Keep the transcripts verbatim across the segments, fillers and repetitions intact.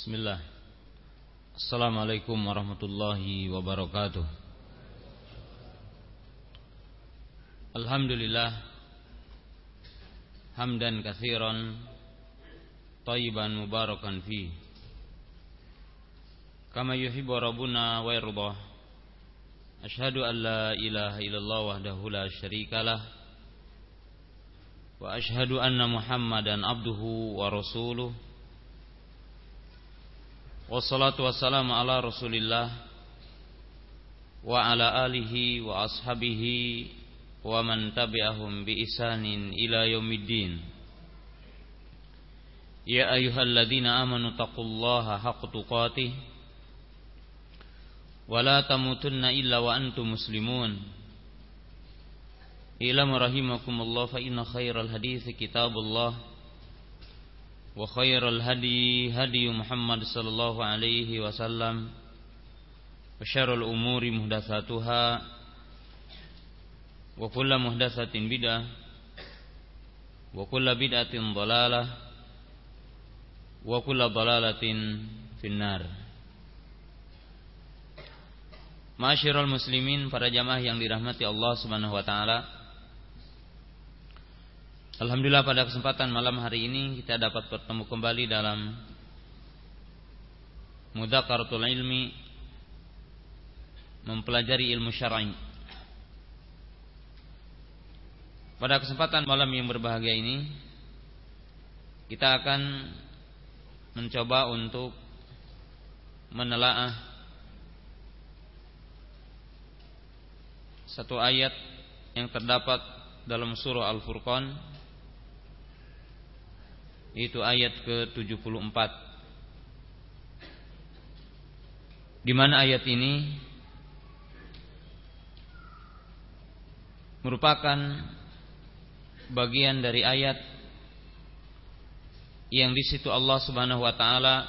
Bismillah. Assalamualaikum warahmatullahi wabarakatuh. Alhamdulillah hamdan katsiran thayyiban mubarakan fi kama yuhibbu rabbuna wa yardah. Asyhadu an la ilaha illallah wahdahu la syarikalah wa asyhadu anna Muhammadan abduhu wa rasuluh. Wassalatu wassalamu ala Rasulillah wa ala alihi wa ashabihi wa man tabi'ahum bi ihsanin ila yaumiddin. Ya ayyuhalladzina amanu taqullaha haqqa tuqatih wa la tamutunna illa wa antum muslimun. Ila rahimakumullah, fa inna khairal hadithi kitabullah wa khairal hadi hadi Muhammad sallallahu alaihi wasallam wa syarrul umuri muhdatsatuha wa kullu muhdatsatin bid'ah wa kullu bid'atin dhalalah wa kullu dhalalatin finnar. Ma'asyiral muslimin, para jamaah yang dirahmati Allah Subhanahu wa taala. Alhamdulillah, pada kesempatan malam hari ini kita dapat bertemu kembali dalam Mudzakkaratul Ilmi, mempelajari ilmu syar'i. Pada kesempatan malam yang berbahagia ini kita akan mencoba untuk menelaah satu ayat yang terdapat dalam surah Al-Furqan, itu ayat ke tujuh puluh empat, di mana ayat ini merupakan bagian dari ayat yang di situ Allah Subhanahu wa taala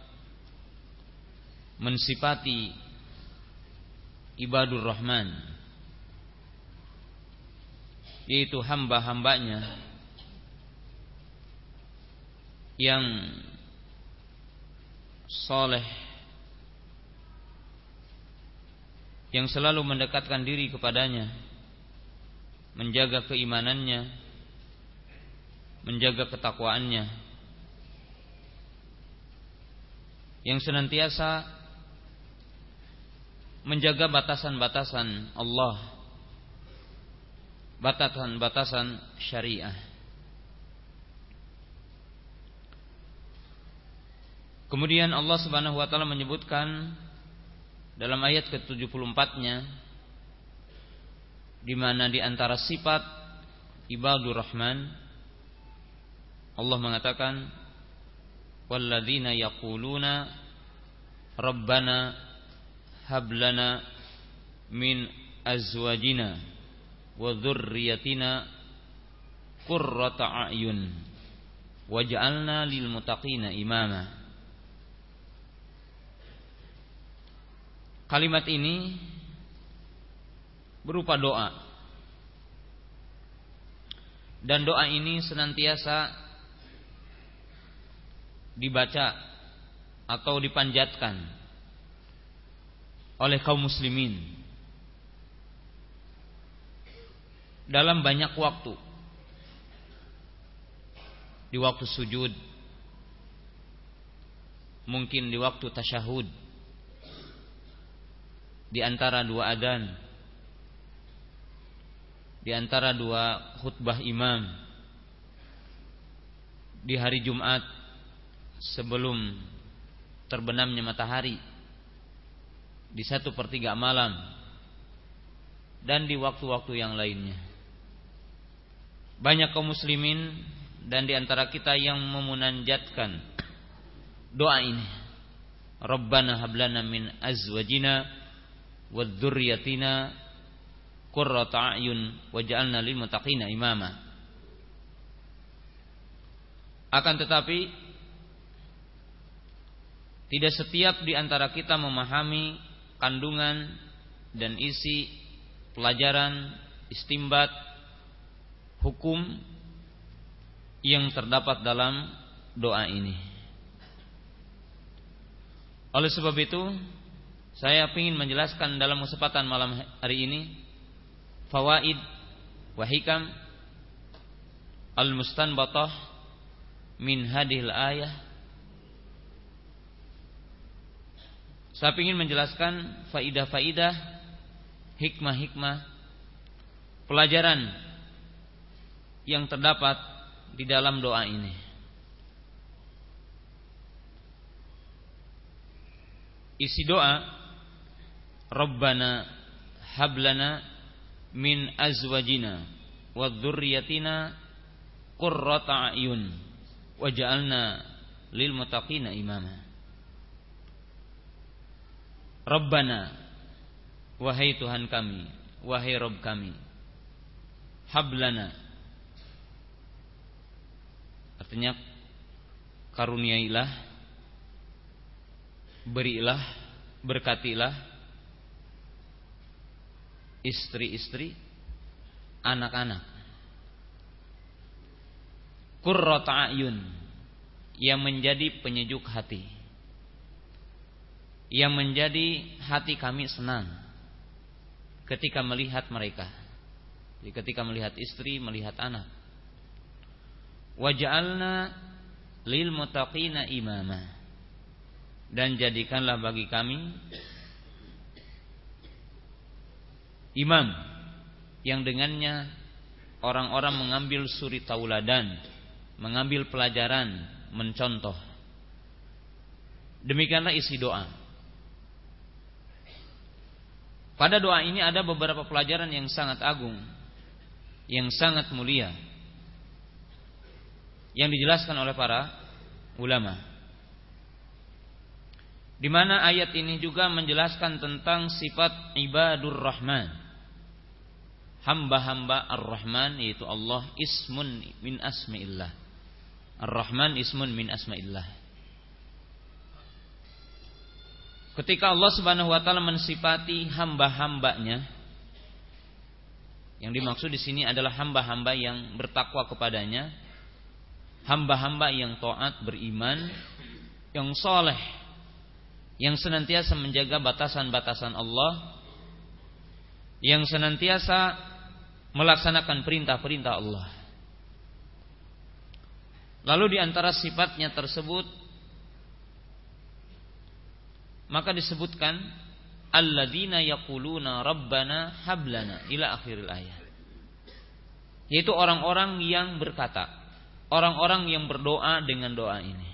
mensifati ibadur rahman, yaitu hamba-hambanya yang soleh, yang selalu mendekatkan diri kepadanya, menjaga keimanannya, menjaga ketakwaannya, yang senantiasa menjaga batasan-batasan Allah, batasan-batasan syariah. Kemudian Allah Subhanahu wa taala menyebutkan dalam ayat ke tujuh puluh empat-nya, di mana di antara sifat ibadur rahman Allah mengatakan, walladzina yaquluna rabbana hab lana min azwajina wa dzurriyyatina qurrata a'yun waj'alna lil muttaqina imama. Kalimat ini berupa doa, dan doa ini senantiasa dibaca atau dipanjatkan oleh kaum muslimin dalam banyak waktu. Di waktu sujud, mungkin di waktu tasyahud, di antara dua adzan, di antara dua khutbah imam, di hari Jumat sebelum terbenamnya matahari, di satu pertiga malam, dan di waktu-waktu yang lainnya. Banyak kaum muslimin dan di antara kita yang memunajatkan doa ini, Rabbana hablana min azwajina wa dzurriyyatina qurrata a'yun waj'alna lil muttaqina imama. Akan tetapi tidak setiap di antara kita memahami kandungan dan isi pelajaran istimbat hukum yang terdapat dalam doa ini. Oleh sebab itu, saya ingin menjelaskan dalam kesempatan malam hari ini fawaid wa hikam al-mustanbatah min hadhil ayah. Saya ingin menjelaskan faidah-faidah, hikmah-hikmah, pelajaran yang terdapat di dalam doa ini. Isi doa, Rabbana hablana min azwajina wa dzurriyyatina qurrata a'yun waj'alna lil muttaqina imama. Rabbana, wahai Tuhan kami, wahai Rabb kami, hablana, artinya karuniailah, berilah, berkatilah istri-istri, anak-anak, qurrata a'yun, yang menjadi penyejuk hati, yang menjadi hati kami senang ketika melihat mereka, ketika melihat istri, melihat anak. Waj'alna lil muttaqina imama, dan jadikanlah bagi kami imam yang dengannya orang-orang mengambil suri tauladan, mengambil pelajaran, mencontoh. Demikianlah isi doa. Pada doa ini ada beberapa pelajaran yang sangat agung, yang sangat mulia, yang dijelaskan oleh para ulama. Di mana ayat ini juga menjelaskan tentang sifat ibadur rahman, hamba-hamba ar-Rahman, yaitu Allah ismun min asma'illah. Ar-Rahman ismun min asma'illah. Ketika Allah Subhanahu wa taala mensifati hamba-hambanya, yang dimaksud di sini adalah hamba-hamba yang bertakwa kepadanya, hamba-hamba yang taat, beriman, yang saleh, yang senantiasa menjaga batasan-batasan Allah, yang senantiasa melaksanakan perintah-perintah Allah. Lalu di antara sifatnya tersebut, maka disebutkan alladzina yaquluna rabbana hablana ila akhiril ayat, yaitu orang-orang yang berkata, orang-orang yang berdoa dengan doa ini.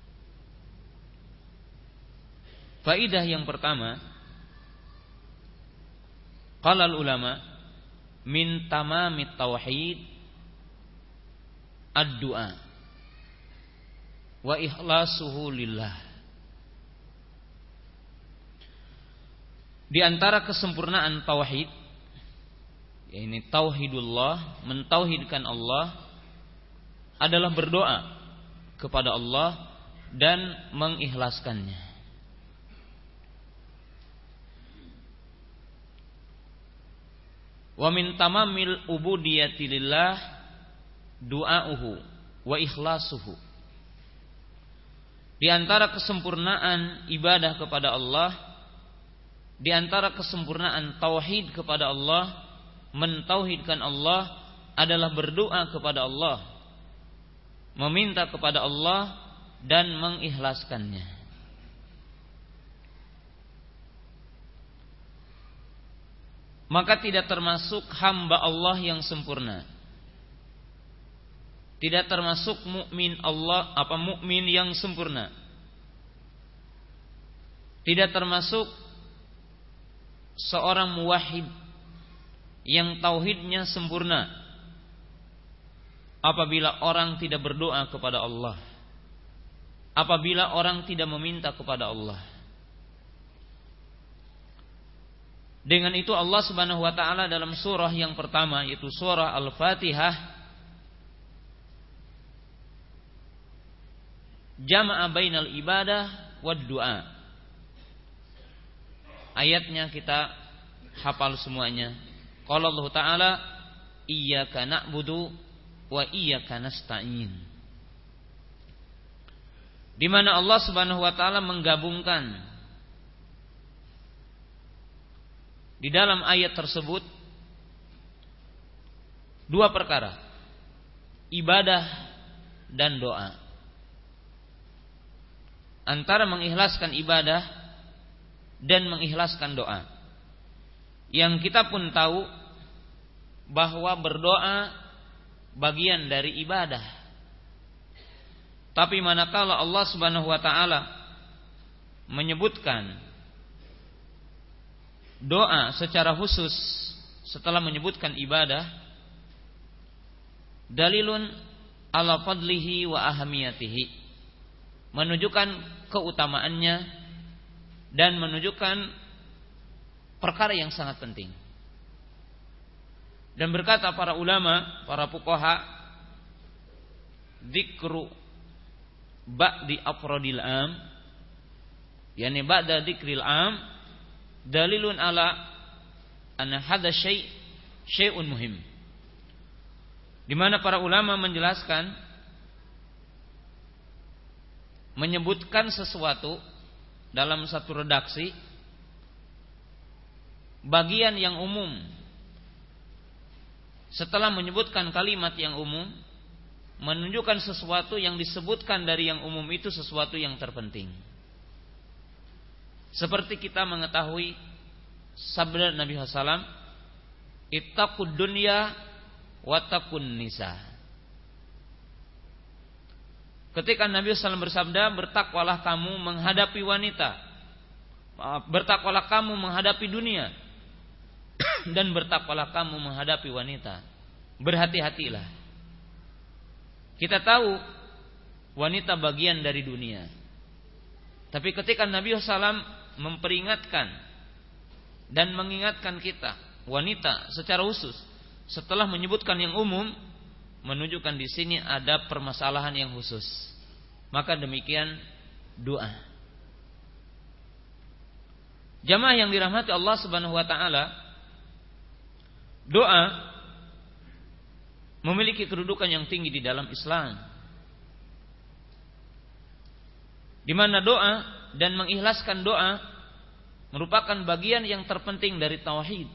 Faidah yang pertama, qala ulama min tamamit tauhid ad-du'a wa ikhlasuhu lillah. Di antara kesempurnaan tauhid, yakni tauhidullah, mentauhidkan Allah, adalah berdoa kepada Allah dan mengikhlaskannya. Wa min tamamil ubudiyati lillah du'auhu wa ikhlasuhu. Di antara kesempurnaan ibadah kepada Allah, di antara kesempurnaan tauhid kepada Allah, mentauhidkan Allah, adalah berdoa kepada Allah, meminta kepada Allah dan mengikhlaskannya. Maka tidak termasuk hamba Allah yang sempurna, tidak termasuk mukmin Allah, apa mukmin yang sempurna, tidak termasuk seorang muwahhid yang tauhidnya sempurna apabila orang tidak berdoa kepada Allah, apabila orang tidak meminta kepada Allah. Dengan itu Allah Subhanahu wa taala dalam surah yang pertama, yaitu surah Al-Fatihah, jama'a bainal ibadah wad du'a. Ayatnya kita hafal semuanya. Qala Allah Ta'ala, iyyaka na'budu wa iyyaka nasta'in. Di mana Allah Subhanahu wa taala menggabungkan di dalam ayat tersebut dua perkara, ibadah dan doa. Antara mengikhlaskan ibadah dan mengikhlaskan doa. Yang kita pun tahu bahwa berdoa bagian dari ibadah. Tapi manakala Allah Subhanahu wa taala menyebutkan doa secara khusus setelah menyebutkan ibadah, dalilun ala fadlihi wa ahamiyatihi, menunjukkan keutamaannya dan menunjukkan perkara yang sangat penting. Dan berkata para ulama, para fuqaha, dzikru ba'di afradil am, yani ba'da dzikril am, dalilun ala anna hadza syai' syai'un muhim. Di mana para ulama menjelaskan, menyebutkan sesuatu dalam satu redaksi bagian yang umum, setelah menyebutkan kalimat yang umum, menunjukkan sesuatu yang disebutkan dari yang umum itu sesuatu yang terpenting. Seperti kita mengetahui sabda Nabi sallallahu alaihi wasallam, ittaqud dunya wattaqun nisa. Ketika Nabi sallallahu alaihi wasallam bersabda, bertakwalah kamu menghadapi wanita, bertakwalah kamu menghadapi dunia, dan bertakwalah kamu menghadapi wanita. Berhati-hatilah. Kita tahu wanita bagian dari dunia, tapi ketika Nabi sallallahu alaihi wasallam memperingatkan dan mengingatkan kita wanita secara khusus, setelah menyebutkan yang umum, menunjukkan di sini ada permasalahan yang khusus. Maka demikian doa. Jamaah yang dirahmati Allah Subhanahu wa taala, doa memiliki kedudukan yang tinggi di dalam Islam, di mana doa dan mengikhlaskan doa merupakan bagian yang terpenting dari tauhid.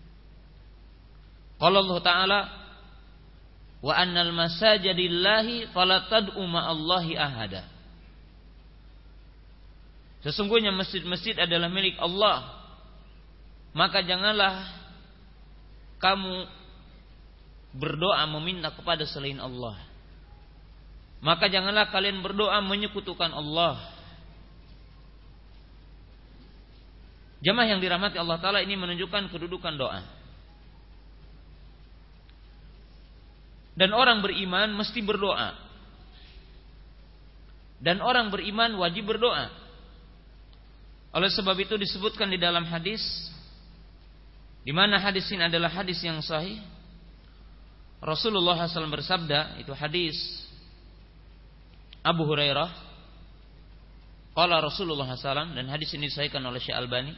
Qala Allah Ta'ala, wa annal masajida lillahi fala tad'u ma'allahi ahada. Sesungguhnya masjid-masjid adalah milik Allah, maka janganlah kamu berdoa meminta kepada selain Allah. Maka janganlah kalian berdoa menyekutukan Allah. Jamaah yang dirahmati Allah Ta'ala, ini menunjukkan kedudukan doa. Dan orang beriman mesti berdoa. Dan orang beriman wajib berdoa. Oleh sebab itu disebutkan di dalam hadis, di mana hadis ini adalah hadis yang sahih. Rasulullah shallallahu alaihi wasallam bersabda, itu hadis Abu Hurairah. Qala Rasulullah shallallahu alaihi wasallam, dan hadis ini disahihkan oleh Syekh Albani,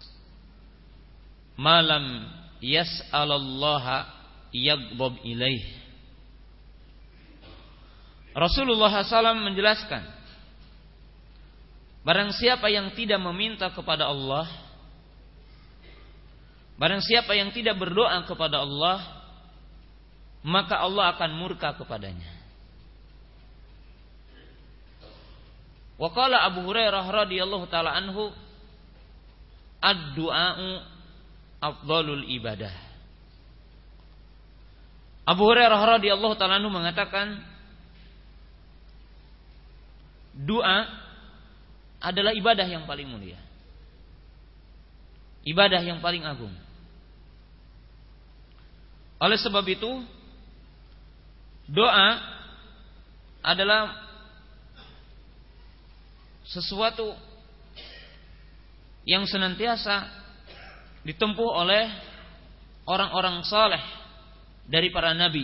malam yas'alallaha yaghdab ilaih. Rasulullah shallallahu alaihi wasallam menjelaskan, barang siapa yang tidak meminta kepada Allah, barang siapa yang tidak berdoa kepada Allah, maka Allah akan murka kepadanya. Wa qala Abu Hurairah radhiyallahu taala anhu, ad-du'a'u afdhalul ibadah. Abu Hurairah radhiyallahu taala anhu mengatakan, doa adalah ibadah yang paling mulia, ibadah yang paling agung. Oleh sebab itu, doa adalah sesuatu yang senantiasa ditempuh oleh orang-orang saleh dari para nabi,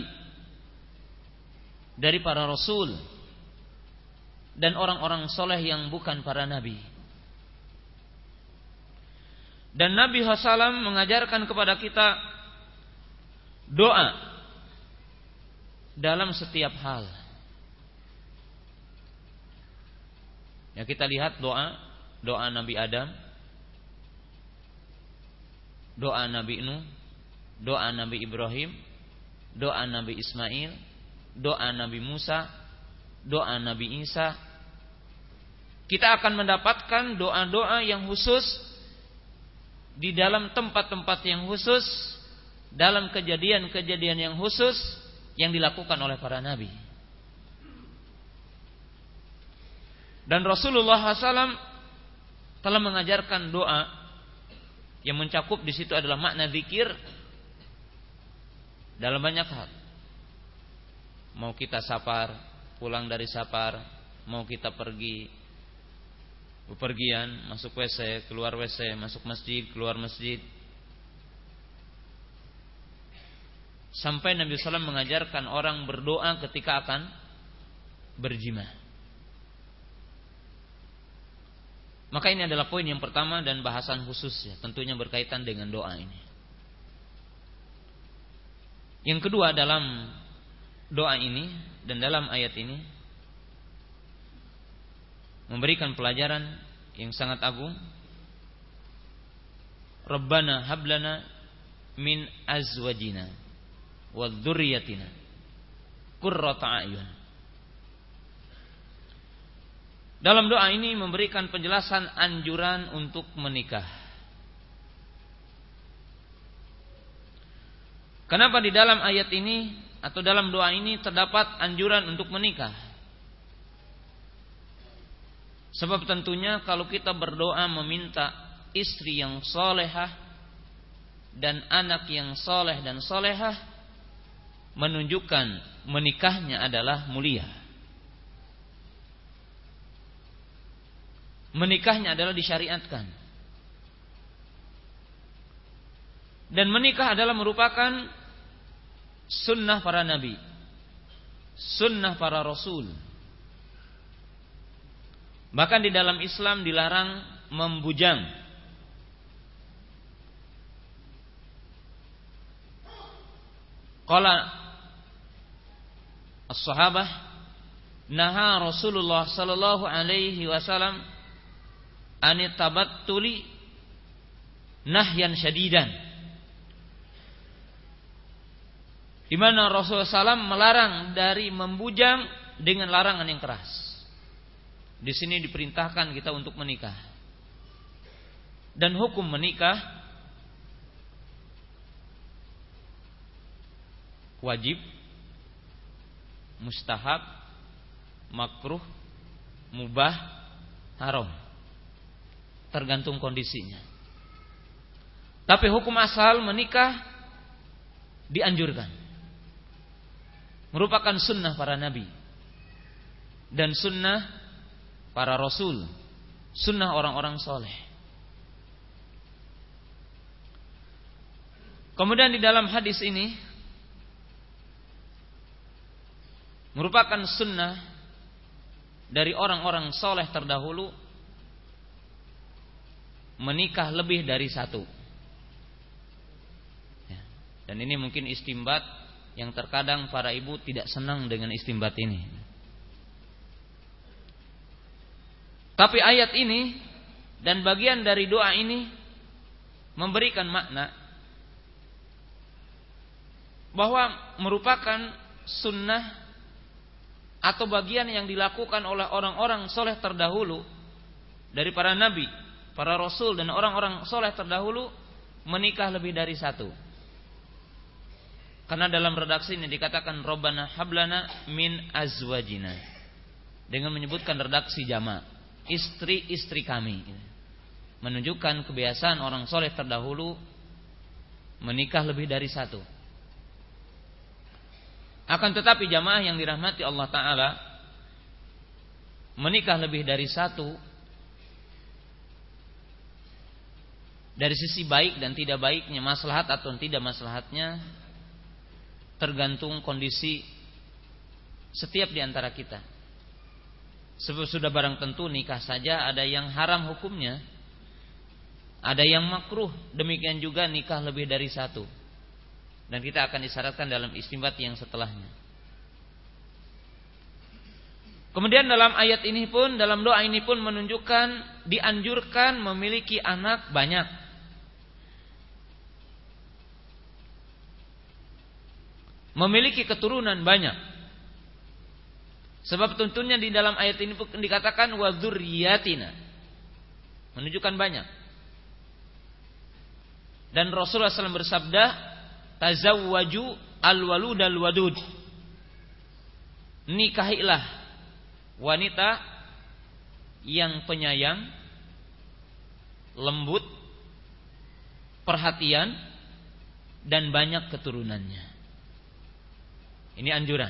dari para rasul, dan orang-orang soleh yang bukan para nabi. Dan Nabi shallallahu alaihi wasallam mengajarkan kepada kita doa dalam setiap hal. Ya, kita lihat doa doa Nabi Adam, doa Nabi Nuh, doa Nabi Ibrahim, doa Nabi Ismail, doa Nabi Musa, doa Nabi Isa. Kita akan mendapatkan doa-doa yang khusus di dalam tempat-tempat yang khusus, dalam kejadian-kejadian yang khusus yang dilakukan oleh para nabi. Dan Rasulullah shallallahu alaihi wasallam telah mengajarkan doa yang mencakup di situ adalah makna zikir dalam banyak hal. Mau kita safar, pulang dari safar, mau kita pergi bepergian, masuk W C, keluar W C, masuk masjid, keluar masjid. Sampai Nabi sallallahu alaihi wasallam mengajarkan orang berdoa ketika akan berjima. Maka ini adalah poin yang pertama dan bahasan khususnya, tentunya berkaitan dengan doa ini. Yang kedua, dalam doa ini dan dalam ayat ini memberikan pelajaran yang sangat agung. Rabbana hablana min azwajina wa dzurriyyatina qurrata a'yun. Dalam doa ini memberikan penjelasan anjuran untuk menikah. Kenapa di dalam ayat ini atau dalam doa ini terdapat anjuran untuk menikah? Sebab tentunya kalau kita berdoa meminta istri yang solehah dan anak yang soleh dan solehah, menunjukkan menikahnya adalah mulia. Menikahnya adalah disyariatkan. Dan menikah adalah merupakan sunnah para nabi, sunnah para rasul. Bahkan di dalam Islam dilarang membujang. Qala as-sahabah naha Rasulullah sallallahu alaihi wasallam anit tabattuli nahyan syadidan. Di mana Rasulullah sallallahu alaihi wasallam melarang dari membujang dengan larangan yang keras. Di sini diperintahkan kita untuk menikah. Dan hukum menikah wajib, mustahab, makruh, mubah, haram. Tergantung kondisinya. Tapi hukum asal menikah dianjurkan. Merupakan sunnah para nabi dan sunnah para rasul, sunnah orang-orang soleh. Kemudian di dalam hadis ini merupakan sunnah dari orang-orang soleh terdahulu menikah lebih dari satu. Dan ini mungkin istimbat yang terkadang para ibu tidak senang dengan istimbat ini. Tapi ayat ini dan bagian dari doa ini memberikan makna bahwa merupakan sunnah atau bagian yang dilakukan oleh orang-orang soleh terdahulu dari para nabi, para rasul dan orang-orang soleh terdahulu menikah lebih dari satu. Karena dalam redaksi ini dikatakan Rabbana hablana min azwajina dengan menyebutkan redaksi jama'. Istri-istri kami, menunjukkan kebiasaan orang soleh terdahulu menikah lebih dari satu. Akan tetapi jamaah yang dirahmati Allah Ta'ala, menikah lebih dari satu dari sisi baik dan tidak baiknya, maslahat atau tidak maslahatnya, tergantung kondisi setiap di antara kita. Sebab sudah barang tentu nikah saja ada yang haram hukumnya, ada yang makruh, demikian juga nikah lebih dari satu. Dan kita akan disyaratkan dalam istimbat yang setelahnya. Kemudian dalam ayat ini pun, dalam doa ini pun menunjukkan dianjurkan memiliki anak banyak. memiliki keturunan banyak. Sebab tuntunnya di dalam ayat ini dikatakan wa dzurriyyatina, menunjukkan banyak. Dan Rasulullah shallallahu alaihi wasallam bersabda, tazawwaju al-walud al-wadud, nikahilah wanita yang penyayang, lembut, perhatian, dan banyak keturunannya. Ini anjuran.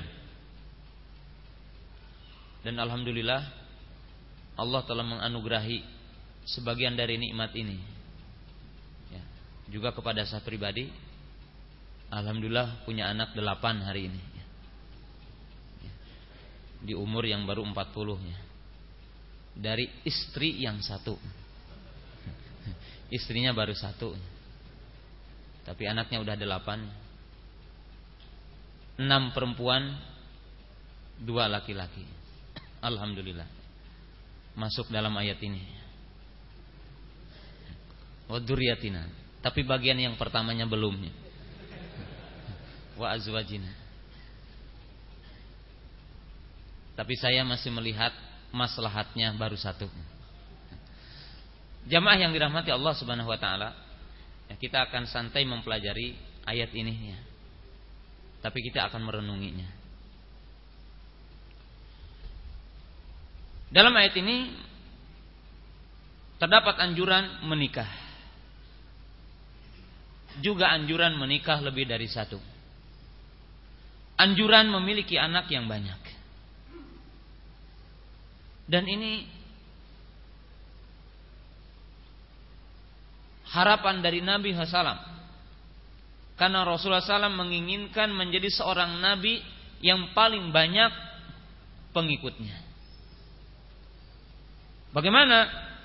Dan alhamdulillah Allah telah menganugerahi sebagian dari nikmat ini ya, juga kepada saya pribadi. Alhamdulillah punya anak delapan hari ini ya. Ya. Di umur yang baru empat puluh ya. Dari istri yang satu. Istrinya baru satu, tapi anaknya udah delapan. Enam perempuan, dua laki-laki. Alhamdulillah masuk dalam ayat ini. Wa dzurriyyatina, tapi bagian yang pertamanya belumnya. Wa azwajina. Tapi saya masih melihat maslahatnya baru satu. Jamaah yang dirahmati Allah Subhanahu wa taala, ya, kita akan santai mempelajari ayat ini ya. Tapi kita akan merenunginya. Dalam ayat ini terdapat anjuran menikah. Juga anjuran menikah lebih dari satu. Anjuran memiliki anak yang banyak. Dan ini harapan dari Nabi shallallahu alaihi wasallam. Karena Rasulullah shallallahu alaihi wasallam menginginkan menjadi seorang Nabi yang paling banyak pengikutnya. Bagaimana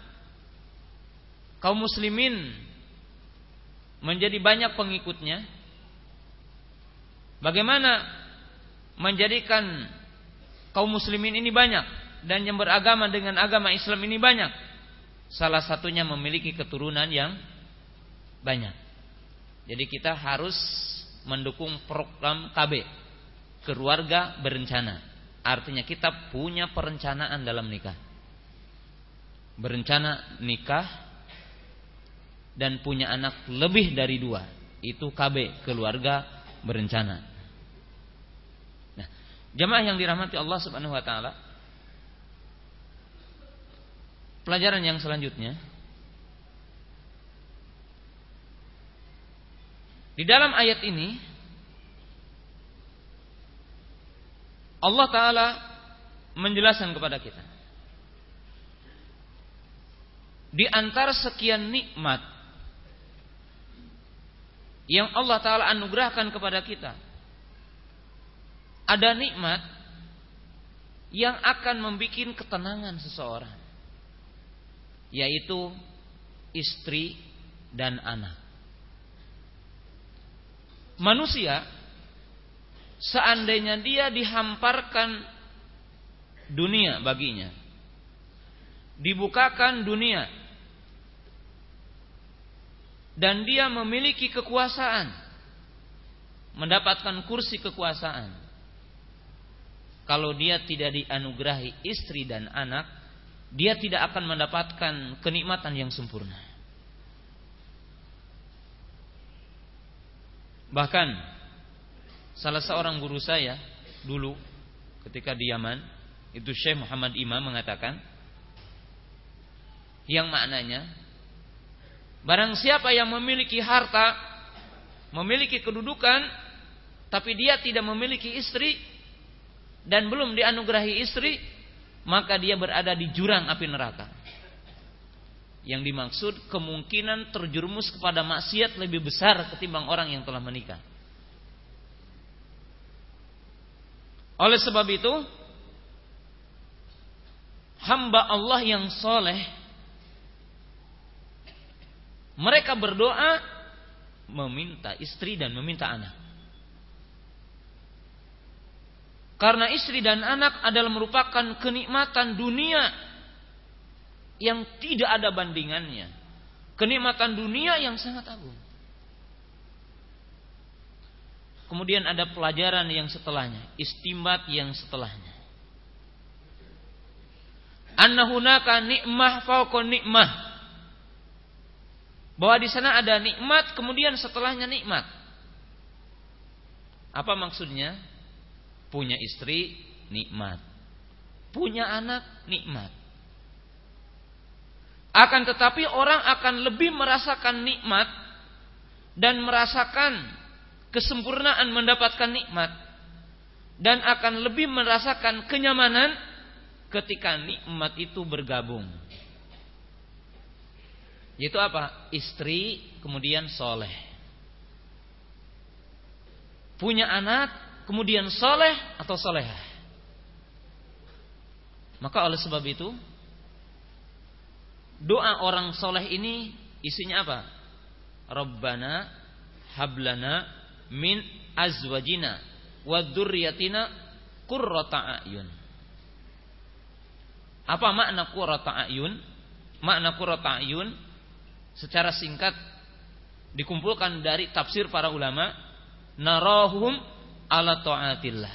kaum muslimin menjadi banyak pengikutnya? Bagaimana menjadikan kaum muslimin ini banyak dan yang beragama dengan agama Islam ini banyak? Salah satunya memiliki keturunan yang banyak. Jadi kita harus mendukung program K B, keluarga berencana. Artinya kita punya perencanaan dalam nikah. Berencana nikah dan punya anak lebih dari dua, itu K B, keluarga berencana. Nah, jamaah yang dirahmati Allah Subhanahu wa taala, pelajaran yang selanjutnya, di dalam ayat ini Allah Ta'ala menjelaskan kepada kita, di antara sekian nikmat yang Allah Ta'ala anugerahkan kepada kita, ada nikmat yang akan membuat ketenangan seseorang, yaitu istri dan anak. Manusia, seandainya dia dihamparkan dunia baginya, dibukakan dunia, dan dia memiliki kekuasaan, mendapatkan kursi kekuasaan, kalau dia tidak dianugerahi istri dan anak, dia tidak akan mendapatkan kenikmatan yang sempurna. Bahkan salah seorang guru saya dulu ketika di Yaman, itu Syekh Muhammad Imam, mengatakan yang maknanya, barang siapa yang memiliki harta, memiliki kedudukan, tapi dia tidak memiliki istri dan belum dianugerahi istri, maka dia berada di jurang api neraka. Yang dimaksud kemungkinan terjerumus kepada maksiat lebih besar ketimbang orang yang telah menikah. Oleh sebab itu, hamba Allah yang soleh, mereka berdoa meminta istri dan meminta anak. Karena istri dan anak adalah merupakan kenikmatan dunia yang tidak ada bandingannya. Kenikmatan dunia yang sangat agung. kemudian ada pelajaran yang setelahnya, istimbat yang setelahnya. Anna hunaka nikmah fauqa nikmah. Bahwa di sana ada nikmat, kemudian setelahnya nikmat. Apa maksudnya? Punya istri, nikmat. Punya anak, nikmat. Akan tetapi orang akan lebih merasakan nikmat dan merasakan kesempurnaan mendapatkan nikmat, dan akan lebih merasakan kenyamanan ketika nikmat itu bergabung. Yaitu apa? Istri, kemudian soleh. Punya anak, kemudian soleh atau solehah. Maka oleh sebab itu, doa orang soleh ini isinya apa? Rabbana hablana min azwajina wa dzurriyyatina qurrata a'yun. Apa makna qurrata a'yun? Makna qurrata a'yun secara singkat dikumpulkan dari tafsir para ulama, narahum ala ta'atillah.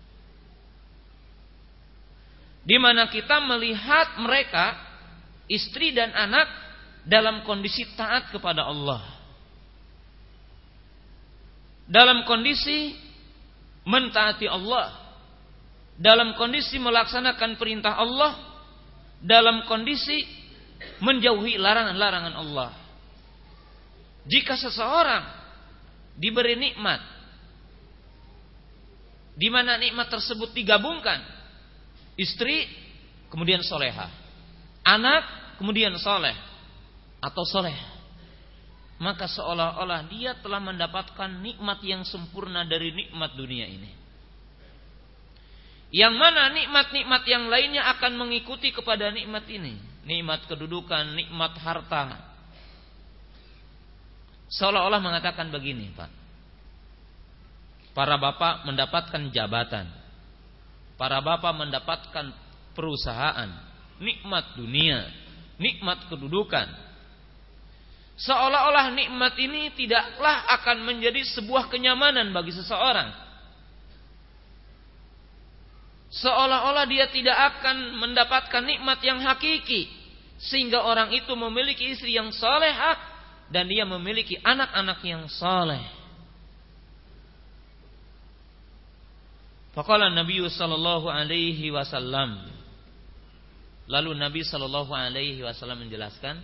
Di mana kita melihat mereka, istri dan anak, dalam kondisi taat kepada Allah, dalam kondisi mentaati Allah, dalam kondisi melaksanakan perintah Allah, dalam kondisi menjauhi larangan-larangan Allah. Jika seseorang diberi nikmat, di mana nikmat tersebut digabungkan, istri kemudian solehah, anak kemudian soleh atau soleh, maka seolah-olah dia telah mendapatkan nikmat yang sempurna dari nikmat dunia ini. Yang mana nikmat-nikmat yang lainnya akan mengikuti kepada nikmat ini. Nikmat kedudukan, nikmat harta. Seolah-olah mengatakan begini, Pak. Para bapak mendapatkan jabatan, para bapak mendapatkan perusahaan, nikmat dunia, nikmat kedudukan. Seolah-olah nikmat ini tidaklah akan menjadi sebuah kenyamanan bagi seseorang. Seolah-olah dia tidak akan mendapatkan nikmat yang hakiki, sehingga orang itu memiliki istri yang salehah dan dia memiliki anak-anak yang saleh. Faqala Nabi sallallahu alaihi wasallam. Lalu Nabi sallallahu alaihi wasallam menjelaskan,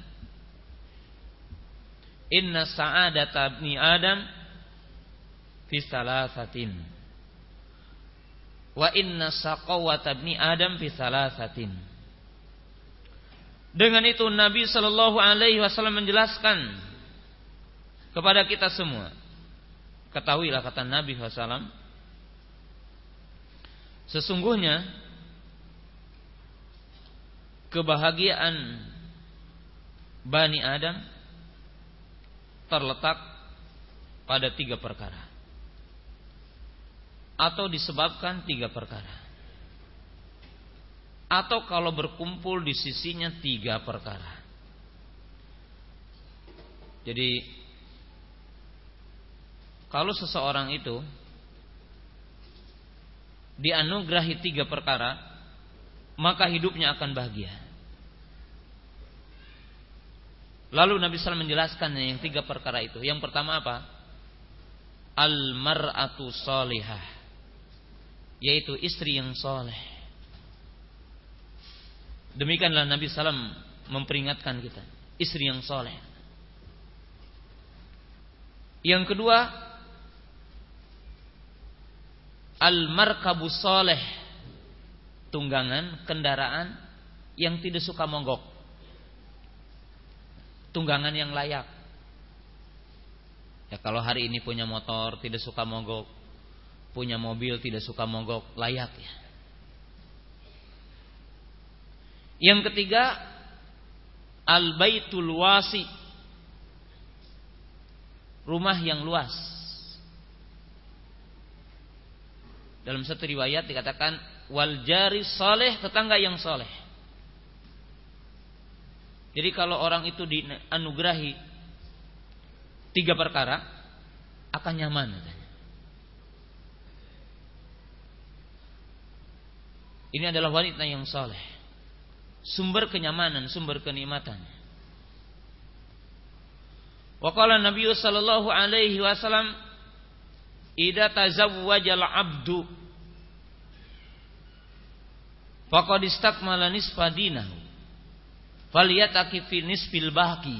inna sa'adata ibni Adam fi salasatin, wa inna saqawata ibni Adam fi salasatin. Dengan itu Nabi sallallahu alaihi wasallam menjelaskan kepada kita semua, ketahuilah, kata Nabi sallallahu alaihi wasallam, sesungguhnya kebahagiaan Bani Adam terletak pada tiga perkara, atau disebabkan tiga perkara, atau kalau berkumpul di sisinya tiga perkara. Jadi kalau seseorang itu dianugerahi tiga perkara, maka hidupnya akan bahagia. Lalu Nabi sallallahu alaihi wasallam menjelaskan yang tiga perkara itu. Yang pertama apa? Al-mar'atu salihah, yaitu istri yang soleh. Demikianlah Nabi sallallahu alaihi wasallam memperingatkan kita, istri yang soleh. Yang kedua, al-markabus soleh, tunggangan kendaraan yang tidak suka monggok, tunggangan yang layak. Ya, kalau hari ini punya motor tidak suka mogok, punya mobil tidak suka mogok, layak ya. Yang ketiga, al-baitul wasi, rumah yang luas. Dalam satu riwayat dikatakan wal jari saleh, tetangga yang soleh. Jadi kalau orang itu dianugerahi tiga perkara, akan nyaman katanya. Ini adalah wanita yang saleh, sumber kenyamanan, sumber kenikmatan. Wa qala Nabi sallallahu alaihi wasallam, "Idza tazawwajal 'abdu faqad istakmala nisfa dinahu, falyataqi fi nisfil baqi."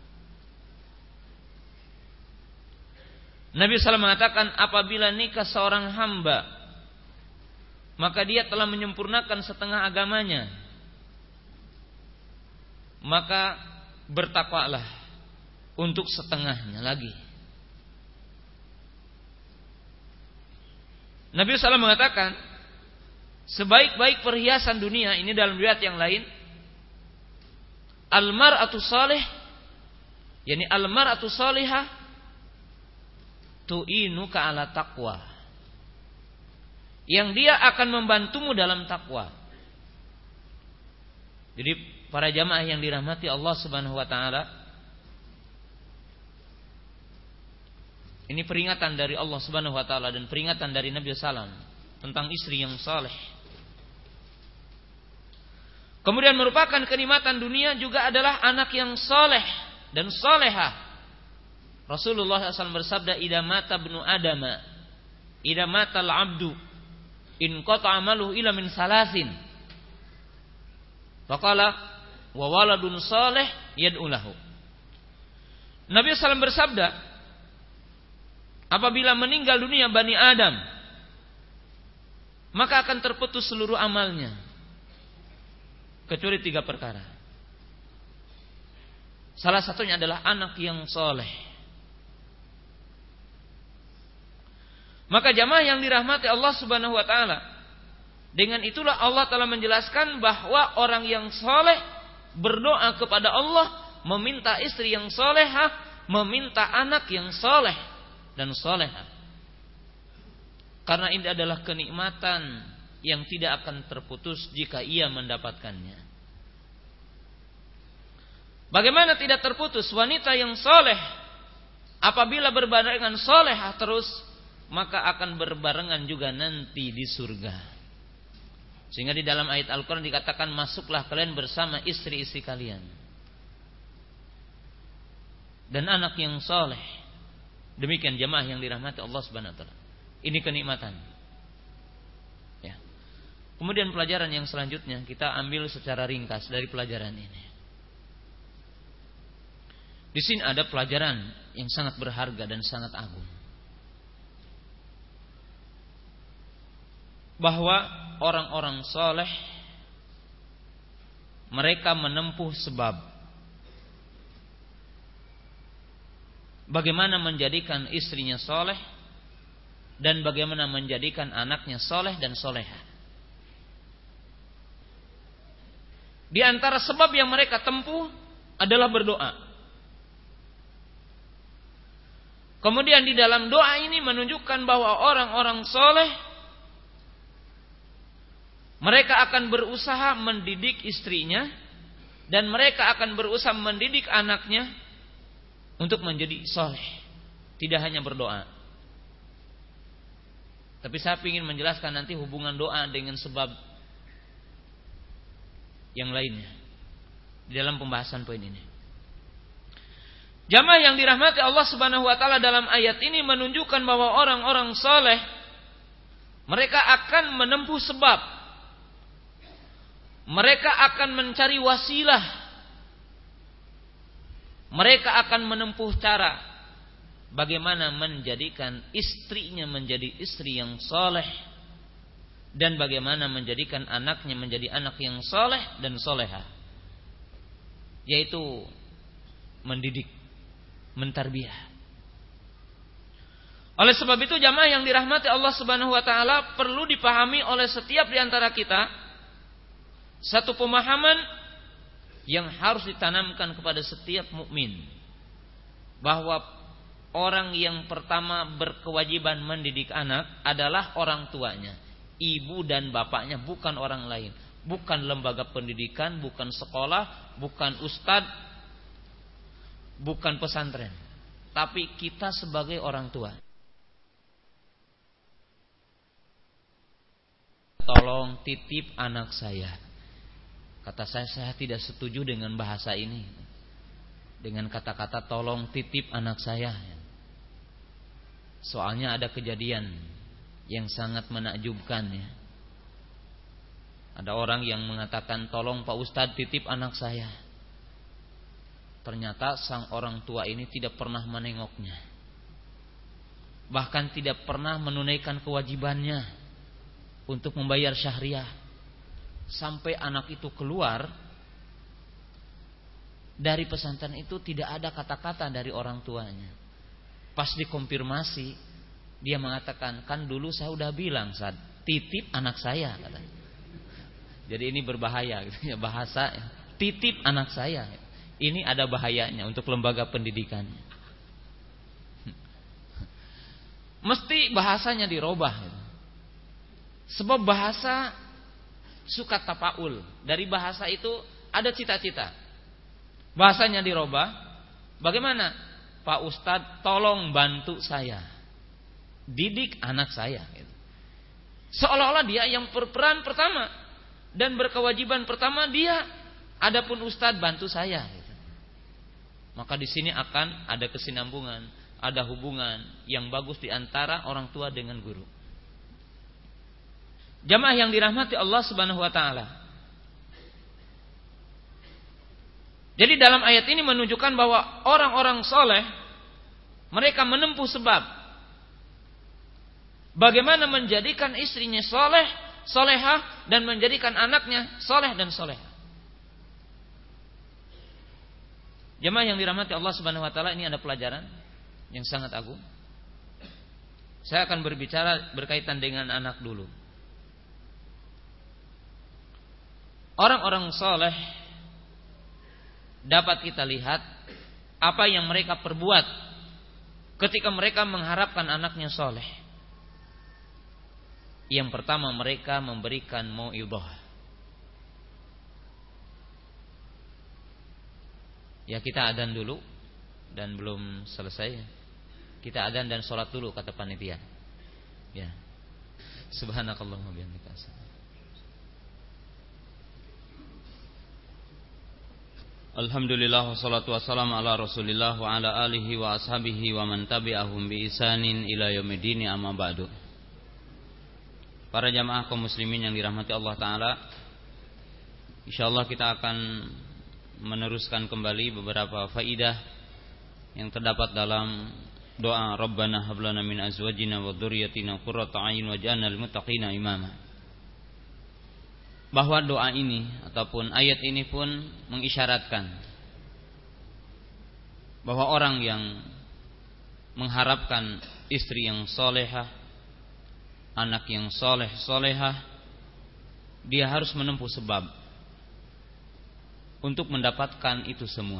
Nabi sallallahu alaihi wasallam mengatakan, apabila nikah seorang hamba, maka dia telah menyempurnakan setengah agamanya. Maka bertakwalah untuk setengahnya lagi. Nabi sallallahu alaihi wasallam mengatakan, sebaik-baik perhiasan dunia, ini dalam riwayat yang lain, al-mar'atu salih, yakni al-mar'atu salihah tu'inuka ala taqwa, yang dia akan membantumu dalam takwa. Jadi para jamaah yang dirahmati Allah Subhanahu wa taala, ini peringatan dari Allah Subhanahu wa taala dan peringatan dari Nabi sallallahu alaihi wasallam tentang istri yang saleh. Kemudian merupakan kenikmatan dunia juga adalah anak yang saleh dan salehah. Rasulullah sallallahu alaihi wasallam bersabda, "Idza mata ibnu adama, idza mata al-'abdu, in qata amaluhu ila min salasin." Faqala wa waladun salih yad'ulahu. Nabi sallallahu alaihi wasallam bersabda, apabila meninggal dunia Bani Adam, maka akan terputus seluruh amalnya kecuali tiga perkara. Salah satunya adalah anak yang soleh. Maka jamaah yang dirahmati Allah Subhanahu wa taala, dengan itulah Allah telah menjelaskan bahwa orang yang soleh berdoa kepada Allah, meminta istri yang solehah, meminta anak yang soleh dan solehah. Karena ini adalah kenikmatan yang tidak akan terputus jika ia mendapatkannya. Bagaimana tidak terputus? Wanita yang soleh apabila berbarengan solehah terus, maka akan berbarengan juga nanti di surga. Sehingga di dalam ayat Al-Quran dikatakan, masuklah kalian bersama istri-istri kalian. Dan anak yang soleh. Demikian jamaah yang dirahmati Allah Subhanahu wa taala. Ini kenikmatan. Ya. Kemudian pelajaran yang selanjutnya kita ambil secara ringkas dari pelajaran ini. Di sini ada pelajaran yang sangat berharga dan sangat agung. Bahwa orang-orang soleh mereka menempuh sebab bagaimana menjadikan istrinya soleh dan bagaimana menjadikan anaknya soleh dan soleha. Di antara sebab yang mereka tempuh adalah berdoa. Kemudian di dalam doa ini menunjukkan bahwa orang-orang soleh mereka akan berusaha mendidik istrinya dan mereka akan berusaha mendidik anaknya untuk menjadi soleh. Tidak hanya berdoa. Tapi saya ingin menjelaskan nanti hubungan doa dengan sebab yang lainnya di dalam pembahasan poin ini. Jamaah yang dirahmati Allah Subhanahu wa taala, dalam ayat ini menunjukkan bahwa orang-orang soleh mereka akan menempuh sebab. Mereka akan mencari wasilah. Mereka akan menempuh cara bagaimana menjadikan istrinya menjadi istri yang soleh dan bagaimana menjadikan anaknya menjadi anak yang soleh dan soleha, yaitu mendidik, mentarbiyah. Oleh sebab itu jamaah yang dirahmati Allah Subhanahu wa taala, perlu dipahami oleh setiap di antara kita satu pemahaman yang harus ditanamkan kepada setiap mukmin, bahwa orang yang pertama berkewajiban mendidik anak adalah orang tuanya, ibu dan bapaknya, bukan orang lain, bukan lembaga pendidikan, bukan sekolah, bukan ustadz, bukan pesantren, tapi kita sebagai orang tua. tolong titip anak saya. Kata saya, saya tidak setuju dengan bahasa ini, dengan kata-kata tolong titip anak saya. Soalnya ada kejadian yang sangat menakjubkan ya. Ada orang yang mengatakan, tolong Pak Ustadz titip anak saya. Ternyata sang orang tua ini tidak pernah menengoknya, bahkan tidak pernah menunaikan kewajibannya untuk membayar syahriah. Sampai anak itu keluar dari pesantren itu tidak ada kata-kata dari orang tuanya. Pas dikonfirmasi, dia mengatakan, kan dulu saya udah bilang, Sad, titip anak saya, katanya. Jadi ini berbahaya gitu ya, bahasa titip anak saya. Ini ada bahayanya untuk lembaga pendidikan. Mesti bahasanya dirubah gitu. Sebab bahasa suka tapaul. Dari bahasa itu ada cita-cita. Bahasanya dirubah. Bagaimana? Pak Ustadz tolong bantu saya, didik anak saya gitu. Seolah-olah dia yang berperan pertama dan berkewajiban pertama dia. Adapun Ustadz bantu saya gitu. Maka di sini akan ada kesinambungan, ada hubungan yang bagus di antara orang tua dengan guru. Jamaah yang dirahmati Allah Subhanahu wa taala. Jadi dalam ayat ini menunjukkan bahwa orang-orang soleh mereka menempuh sebab bagaimana menjadikan istrinya soleh, solehah, dan menjadikan anaknya soleh dan solehah. Jemaah yang dirahmati Allah Subhanahu wa taala, ini ada pelajaran yang sangat agung. Saya akan berbicara berkaitan dengan anak dulu. Orang-orang soleh dapat kita lihat apa yang mereka perbuat ketika mereka mengharapkan anaknya soleh. Yang pertama, mereka memberikan mau'idhah. Ya, kita adzan dulu dan belum selesai. Kita adzan dan sholat dulu kata panitia. Ya. Subhanakallahumma bihamdika. Alhamdulillah wassalatu wassalamu ala Rasulillah wa ala alihi wa ashabihi wa man tabi'ahum bi ihsanin ila yaumiddin, amma ba'du. Para jamaah kaum muslimin yang dirahmati Allah taala, insyaallah kita akan meneruskan kembali beberapa faidah yang terdapat dalam doa Rabbana hab lana min azwajina wa dzurriyyatina qurrata a'yun waj'alna lil muttaqina imama. Bahwa doa ini ataupun ayat ini pun mengisyaratkan bahwa orang yang mengharapkan istri yang solehah, anak yang soleh solehah, dia harus menempuh sebab untuk mendapatkan itu semua,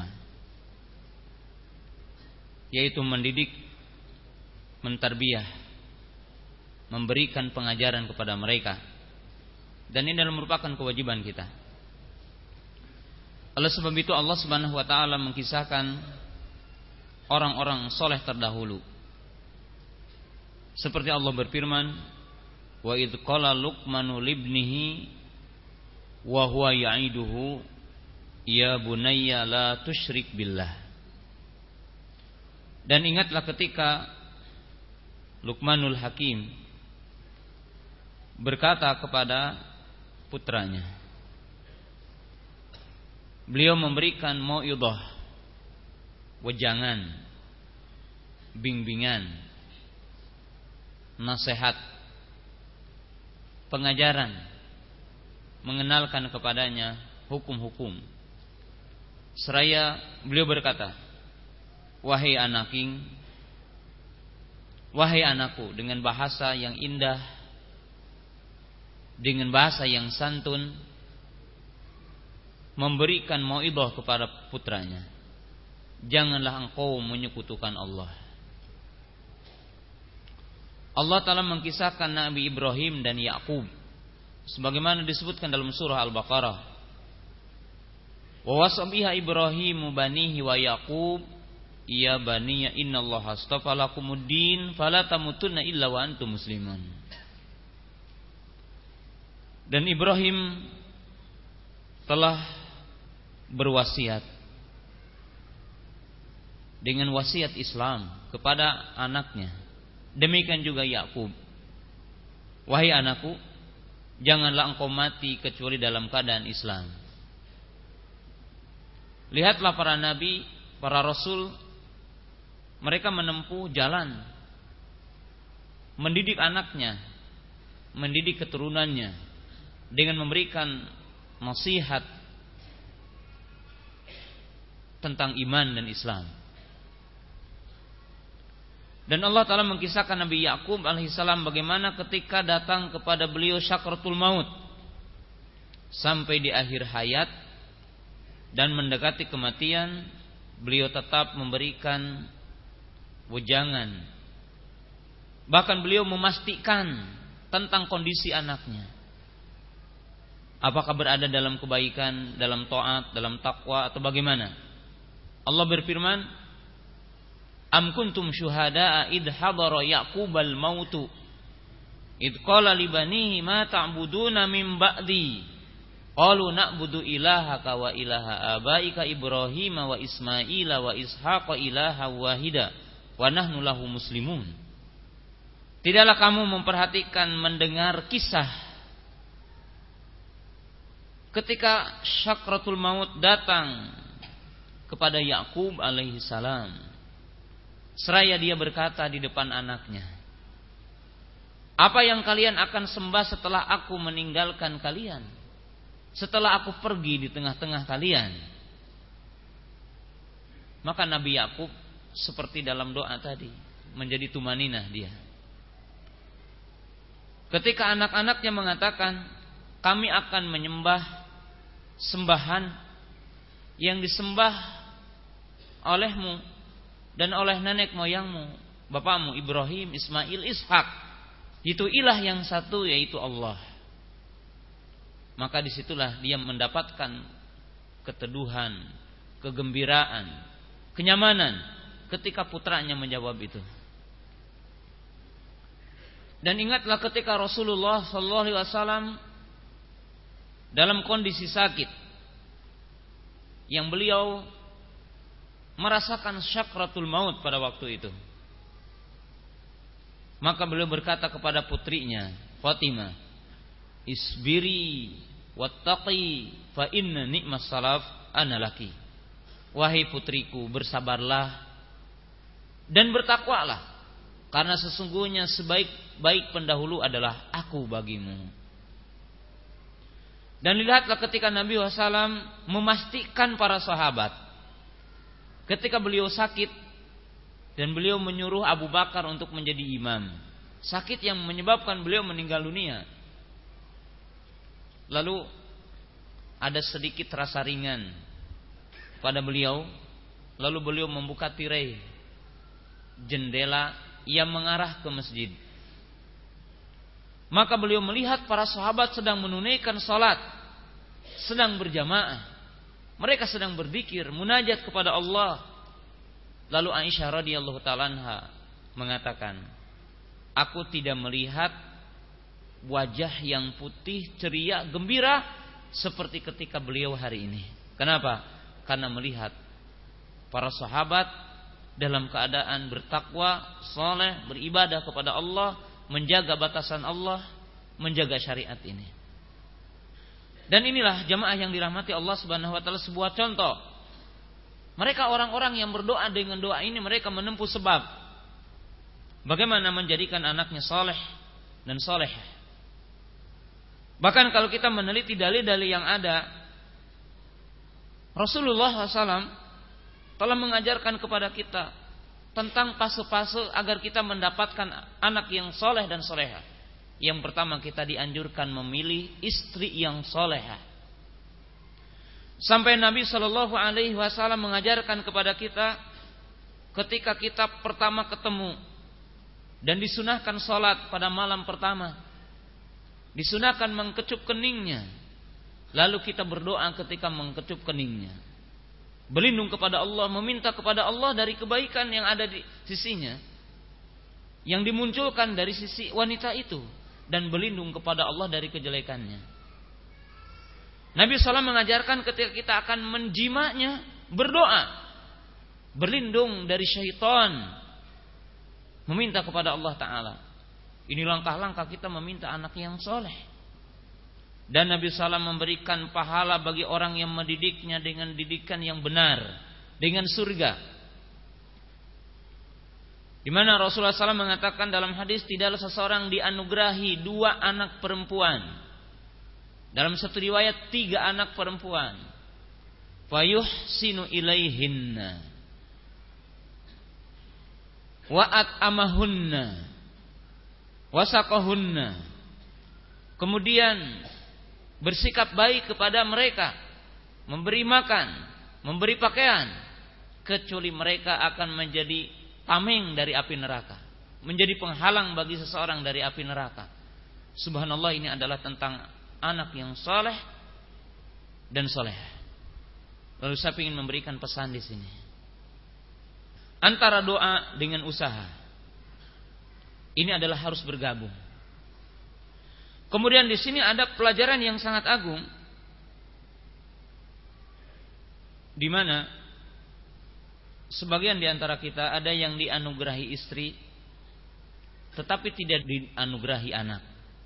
yaitu mendidik, mentarbiyah, memberikan pengajaran kepada mereka. Dan ini adalah merupakan kewajiban kita. Oleh sebab itu Allah Subhanahu wa taala mengkisahkan orang-orang soleh terdahulu. Seperti Allah berfirman, wa idz qala luqmanu libnihi wa huwa ya'iduhu ya bunayya la tusyrik billah. Dan ingatlah ketika Luqmanul Hakim berkata kepada putranya, beliau memberikan mau'idhah, wejangan, bimbingan, nasihat, pengajaran, mengenalkan kepadanya hukum-hukum. Seraya beliau berkata, wahai anaking, wahai anakku, dengan bahasa yang indah, dengan bahasa yang santun, memberikan mau'idhah kepada putranya. Janganlah engkau menyekutukan Allah. Allah Ta'ala mengkisahkan Nabi Ibrahim dan Yakub sebagaimana disebutkan dalam surah Al-Baqarah. Wa wasabiha Ibrahimu banihi wa Yaqub ya baniya innallaha astafa lakumud-din fala tamutunna illa wa antum muslimun. Dan Ibrahim telah berwasiat dengan wasiat Islam kepada anaknya. Demikian juga Yakub. Wahai anakku, janganlah engkau mati kecuali dalam keadaan Islam. Lihatlah para nabi, para rasul, mereka menempuh jalan mendidik anaknya, mendidik keturunannya dengan memberikan nasihat tentang iman dan Islam. Dan Allah Ta'ala mengkisahkan Nabi Yakub alaihissalam bagaimana ketika datang kepada beliau syakratul maut, sampai di akhir hayat dan mendekati kematian, beliau tetap memberikan wejangan. Bahkan beliau memastikan tentang kondisi anaknya, apakah berada dalam kebaikan, dalam taat, dalam takwa, atau bagaimana. Allah berfirman, Am kuntum syuhada'a idh hadara Ya'qubal mautu idh qala li banihi ma ta'buduna min ba'di qalu na'budu ilahaka wa ilaha abaika Ibrahim wa Ismaila wa Ishaqa ilaha wahida wa nahnu lahu muslimun. Tidaklah kamu memperhatikan, mendengar kisah ketika syakratul maut datang kepada Yakub alaihi salam, seraya dia berkata di depan anaknya, apa yang kalian akan sembah setelah aku meninggalkan kalian, setelah aku pergi di tengah-tengah kalian? Maka Nabi Yakub seperti dalam doa tadi, menjadi tumaninah dia. Ketika anak-anaknya mengatakan, kami akan menyembah sembahan yang disembah olehmu dan oleh nenek moyangmu, bapakmu Ibrahim, Ismail, Ishak, itu ilah yang satu, yaitu Allah. Maka disitulah dia mendapatkan keteduhan, kegembiraan, kenyamanan ketika putranya menjawab itu. Dan ingatlah ketika Rasulullah sallallahu alaihi wasallam dalam kondisi sakit, yang beliau merasakan syakratul maut pada waktu itu, maka beliau berkata kepada putrinya Fatimah, isbiri wattaqi fa inna ni'mas salaf ana laki. Wahai putriku, bersabarlah dan bertakwalah, karena sesungguhnya sebaik-baik pendahulu adalah aku bagimu. Dan lihatlah ketika Nabi shallallahu alaihi wasallam memastikan para sahabat ketika beliau sakit dan beliau menyuruh Abu Bakar untuk menjadi imam, sakit yang menyebabkan beliau meninggal dunia. Lalu ada sedikit rasa ringan pada beliau, lalu beliau membuka tirai jendela yang mengarah ke masjid. Maka beliau melihat para sahabat sedang menunaikan salat, sedang berjamaah. Mereka sedang berzikir, munajat kepada Allah. Lalu Aisyah radhiyallahu ta'ala anha mengatakan, aku tidak melihat wajah yang putih, ceria, gembira seperti ketika beliau hari ini. Kenapa? Karena melihat para sahabat dalam keadaan bertakwa, saleh, beribadah kepada Allah, menjaga batasan Allah, menjaga syariat ini. Dan inilah jamaah yang dirahmati Allah Subhanahu wa taala, sebuah contoh. Mereka orang-orang yang berdoa dengan doa ini, mereka menempuh sebab bagaimana menjadikan anaknya saleh dan salehah. Bahkan kalau kita meneliti dalil-dalil yang ada, Rasulullah shallallahu alaihi wasallam telah mengajarkan kepada kita tentang fase-fase agar kita mendapatkan anak yang saleh dan salehah. Yang pertama, kita dianjurkan memilih istri yang salehah. Sampai Nabi shallallahu alaihi wasallam mengajarkan kepada kita, ketika kita pertama ketemu dan disunahkan salat pada malam pertama, disunahkan mengkecup keningnya, lalu kita berdoa ketika mengkecup keningnya, berlindung kepada Allah, meminta kepada Allah dari kebaikan yang ada di sisinya, yang dimunculkan dari sisi wanita itu, dan berlindung kepada Allah dari kejelekannya. Nabi shallallahu alaihi wasallam mengajarkan ketika kita akan menjimanya, berdoa, berlindung dari syaitan, meminta kepada Allah Ta'ala. Ini langkah-langkah kita meminta anak yang soleh. Dan Nabi shallallahu alaihi wasallam memberikan pahala bagi orang yang mendidiknya dengan didikan yang benar, dengan surga. Di mana Rasulullah shallallahu alaihi wasallam mengatakan dalam hadis, tidaklah seseorang dianugerahi dua anak perempuan. Dalam satu riwayat tiga anak perempuan. Fayuhsinu ilaihinna wa'at amahunna wasaqahunna. Kemudian bersikap baik kepada mereka, memberi makan, memberi pakaian, kecuali mereka akan menjadi tameng dari api neraka, menjadi penghalang bagi seseorang dari api neraka. Subhanallah, ini adalah tentang anak yang soleh dan soleh. Lalu saya ingin memberikan pesan di sini. Antara doa dengan usaha, ini adalah harus bergabung. Kemudian di sini ada pelajaran yang sangat agung, di mana sebagian di antara kita ada yang dianugerahi istri, tetapi tidak dianugerahi anak.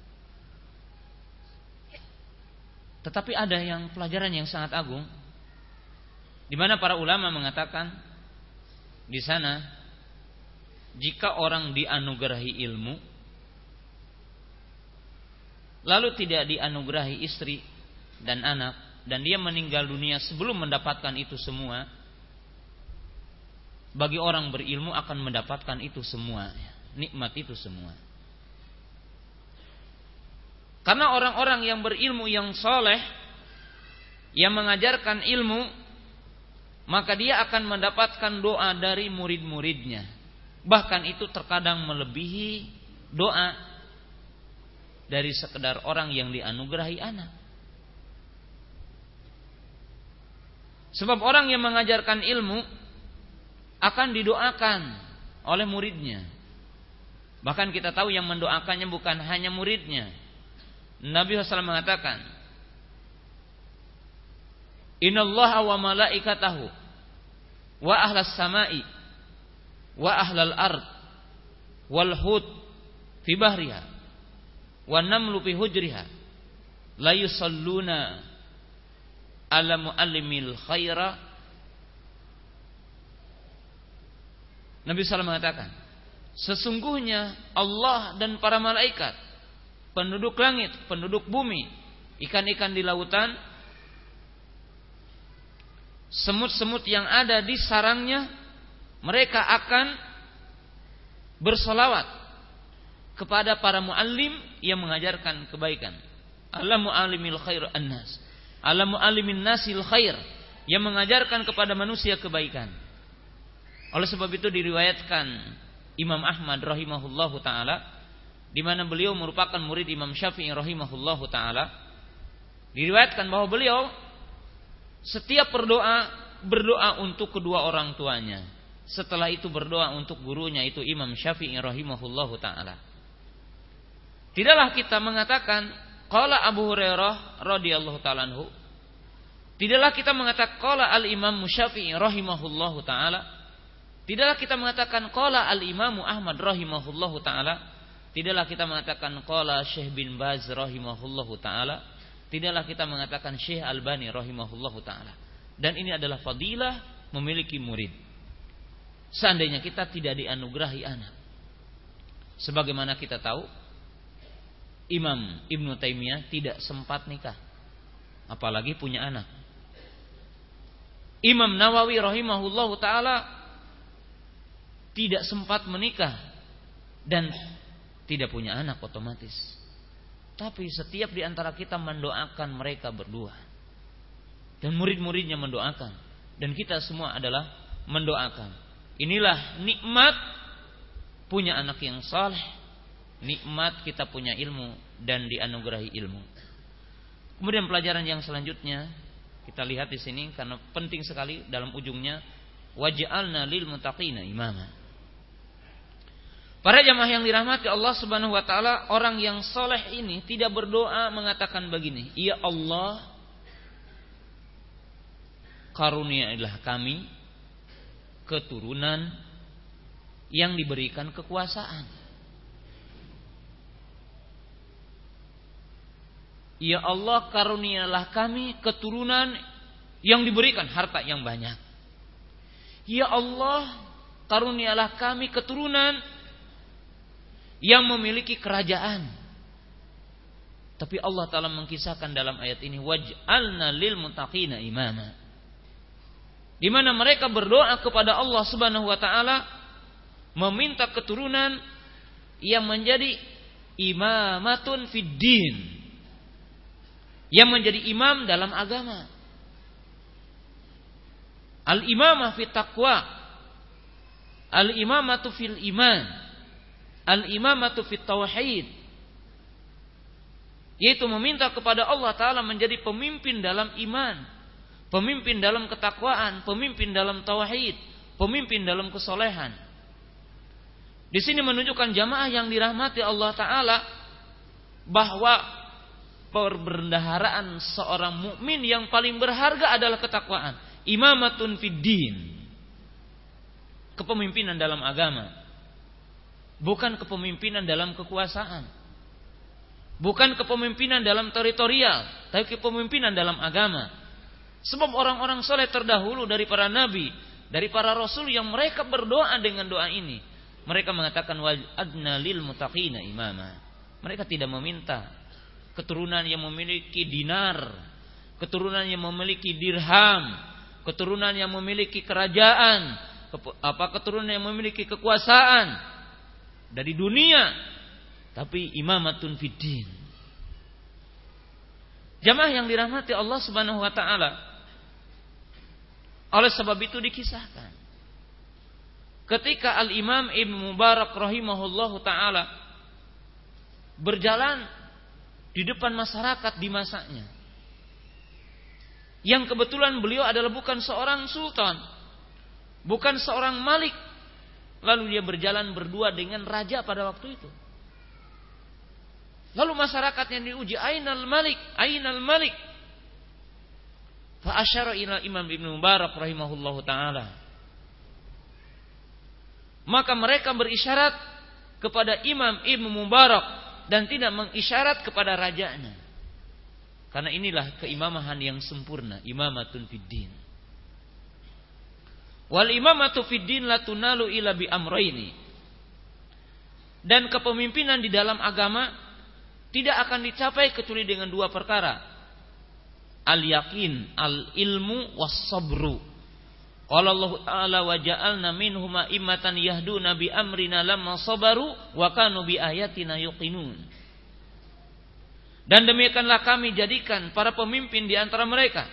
Tetapi ada yang pelajaran yang sangat agung, di mana para ulama mengatakan di sana, jika orang dianugerahi ilmu, lalu tidak dianugerahi istri dan anak, dan dia meninggal dunia sebelum mendapatkan itu semua, bagi orang berilmu akan mendapatkan itu semua, nikmat itu semua. Karena orang-orang yang berilmu yang soleh, yang mengajarkan ilmu, maka dia akan mendapatkan doa dari murid-muridnya. Bahkan itu terkadang melebihi doa dari sekedar orang yang dianugerahi anak. Sebab orang yang mengajarkan ilmu akan didoakan oleh muridnya. Bahkan kita tahu yang mendoakannya bukan hanya muridnya. Nabi shallallahu alaihi wasallam mengatakan, Innallaha wa malaikatahu wa ahlas samai wa ahlal ard wal hud fi bahriha wa namlu fi hujriha la yusalluna ala muallimil khaira. Nabi shallallahu alaihi wasallam mengatakan, sesungguhnya Allah dan para malaikat, penduduk langit, penduduk bumi, ikan-ikan di lautan, semut-semut yang ada di sarangnya, mereka akan bersolawat kepada para muallim yang mengajarkan kebaikan. Ala muallimil khair annas, ala muallimin nasil khair, yang mengajarkan kepada manusia kebaikan. Oleh sebab itu diriwayatkan Imam Ahmad rahimahullahu taala, di mana beliau merupakan murid Imam Syafi'i rahimahullahu taala, diriwayatkan bahwa beliau setiap berdoa berdoa untuk kedua orang tuanya. Setelah itu berdoa untuk gurunya, itu Imam Syafi'i rahimahullahu taala. Tidaklah kita mengatakan qala Abu Hurairah radhiyallahu taala anhu. Tidaklah kita mengatakan qala al-Imam Syafi'i rahimahullahu taala. Tidaklah kita mengatakan qala al-Imam Ahmad rahimahullahu taala. Tidaklah kita mengatakan qala Syekh bin Baz rahimahullahu taala. Tidaklah kita mengatakan Syekh Albani rahimahullahu taala. Dan ini adalah fadilah memiliki murid. Seandainya kita tidak dianugerahi anak, sebagaimana kita tahu Imam Ibnu Taimiyah tidak sempat nikah, apalagi punya anak. Imam Nawawi rahimahullahu taala tidak sempat menikah dan tidak punya anak otomatis. Tapi setiap di antara kita mendoakan mereka berdua, dan murid-muridnya mendoakan, dan kita semua adalah mendoakan. Inilah nikmat punya anak yang saleh, nikmat kita punya ilmu dan dianugerahi ilmu. Kemudian pelajaran yang selanjutnya kita lihat di sini karena penting sekali dalam ujungnya, waj'alna lil muttaqina imama. Para jamaah yang dirahmati Allah Subhanahu wa taala, orang yang soleh ini tidak berdoa mengatakan begini, "Ya Allah, karuniailah kami keturunan yang diberikan kekuasaan. Ya Allah, karunialah kami keturunan yang diberikan harta yang banyak. Ya Allah, karunialah kami keturunan yang memiliki kerajaan. Tapi Allah Ta'ala mengkisahkan dalam ayat ini, waj'alna lil muttaqina imama, di mana mereka berdoa kepada Allah Subhanahu wa taala meminta keturunan yang menjadi imamatun fid din, yang menjadi imam dalam agama. Al-imamah fit taqwa, al-imamatu fil iman, al-imamatu fit tauhid, yaitu meminta kepada Allah Ta'ala menjadi pemimpin dalam iman, pemimpin dalam ketakwaan, pemimpin dalam tauhid, pemimpin dalam kesolehan. Di sini menunjukkan jamaah yang dirahmati Allah Ta'ala bahwa perbendaharaan seorang mukmin yang paling berharga adalah ketakwaan, imamatun fid din, kepemimpinan dalam agama, bukan kepemimpinan dalam kekuasaan, bukan kepemimpinan dalam teritorial, tapi kepemimpinan dalam agama. Sebab orang-orang soleh terdahulu dari para nabi, dari para rasul yang mereka berdoa dengan doa ini, mereka mengatakan wa'adna lil muttaqina imama. Mereka tidak meminta keturunan yang memiliki dinar, keturunan yang memiliki dirham, keturunan yang memiliki kerajaan, apa keturunan yang memiliki kekuasaan dari dunia, tapi imamatun fid din. Jamaah yang dirahmati Allah Subhanahu wa taala, oleh sebab itu dikisahkan ketika Al-Imam Ibnu Mubarak rahimahullahu taala berjalan di depan masyarakat di masanya, yang kebetulan beliau adalah bukan seorang sultan, bukan seorang malik, lalu dia berjalan berdua dengan raja pada waktu itu. Lalu masyarakat yang diuji, ainal malik, ainal malik, fa asyara ila Imam Ibnu Mubarak rahimahullahu taala. Maka mereka berisyarat kepada Imam Ibnu Mubarak dan tidak mengisyarat kepada rajanya. Karena inilah keimamahan yang sempurna, imamatun fid din. Wal imamatu fid din la tunalu illa bi amrayni. Dan kepemimpinan di dalam agama tidak akan dicapai kecuali dengan dua perkara. Al yakin, al ilmu was sabru. Qala Allah Ta'ala wa ja'alna minhum a'immatan yahduna bi amrina lamma sabaru wa kanu bi ayatina yuqinun. Dan demikianlah kami jadikan para pemimpin di antara mereka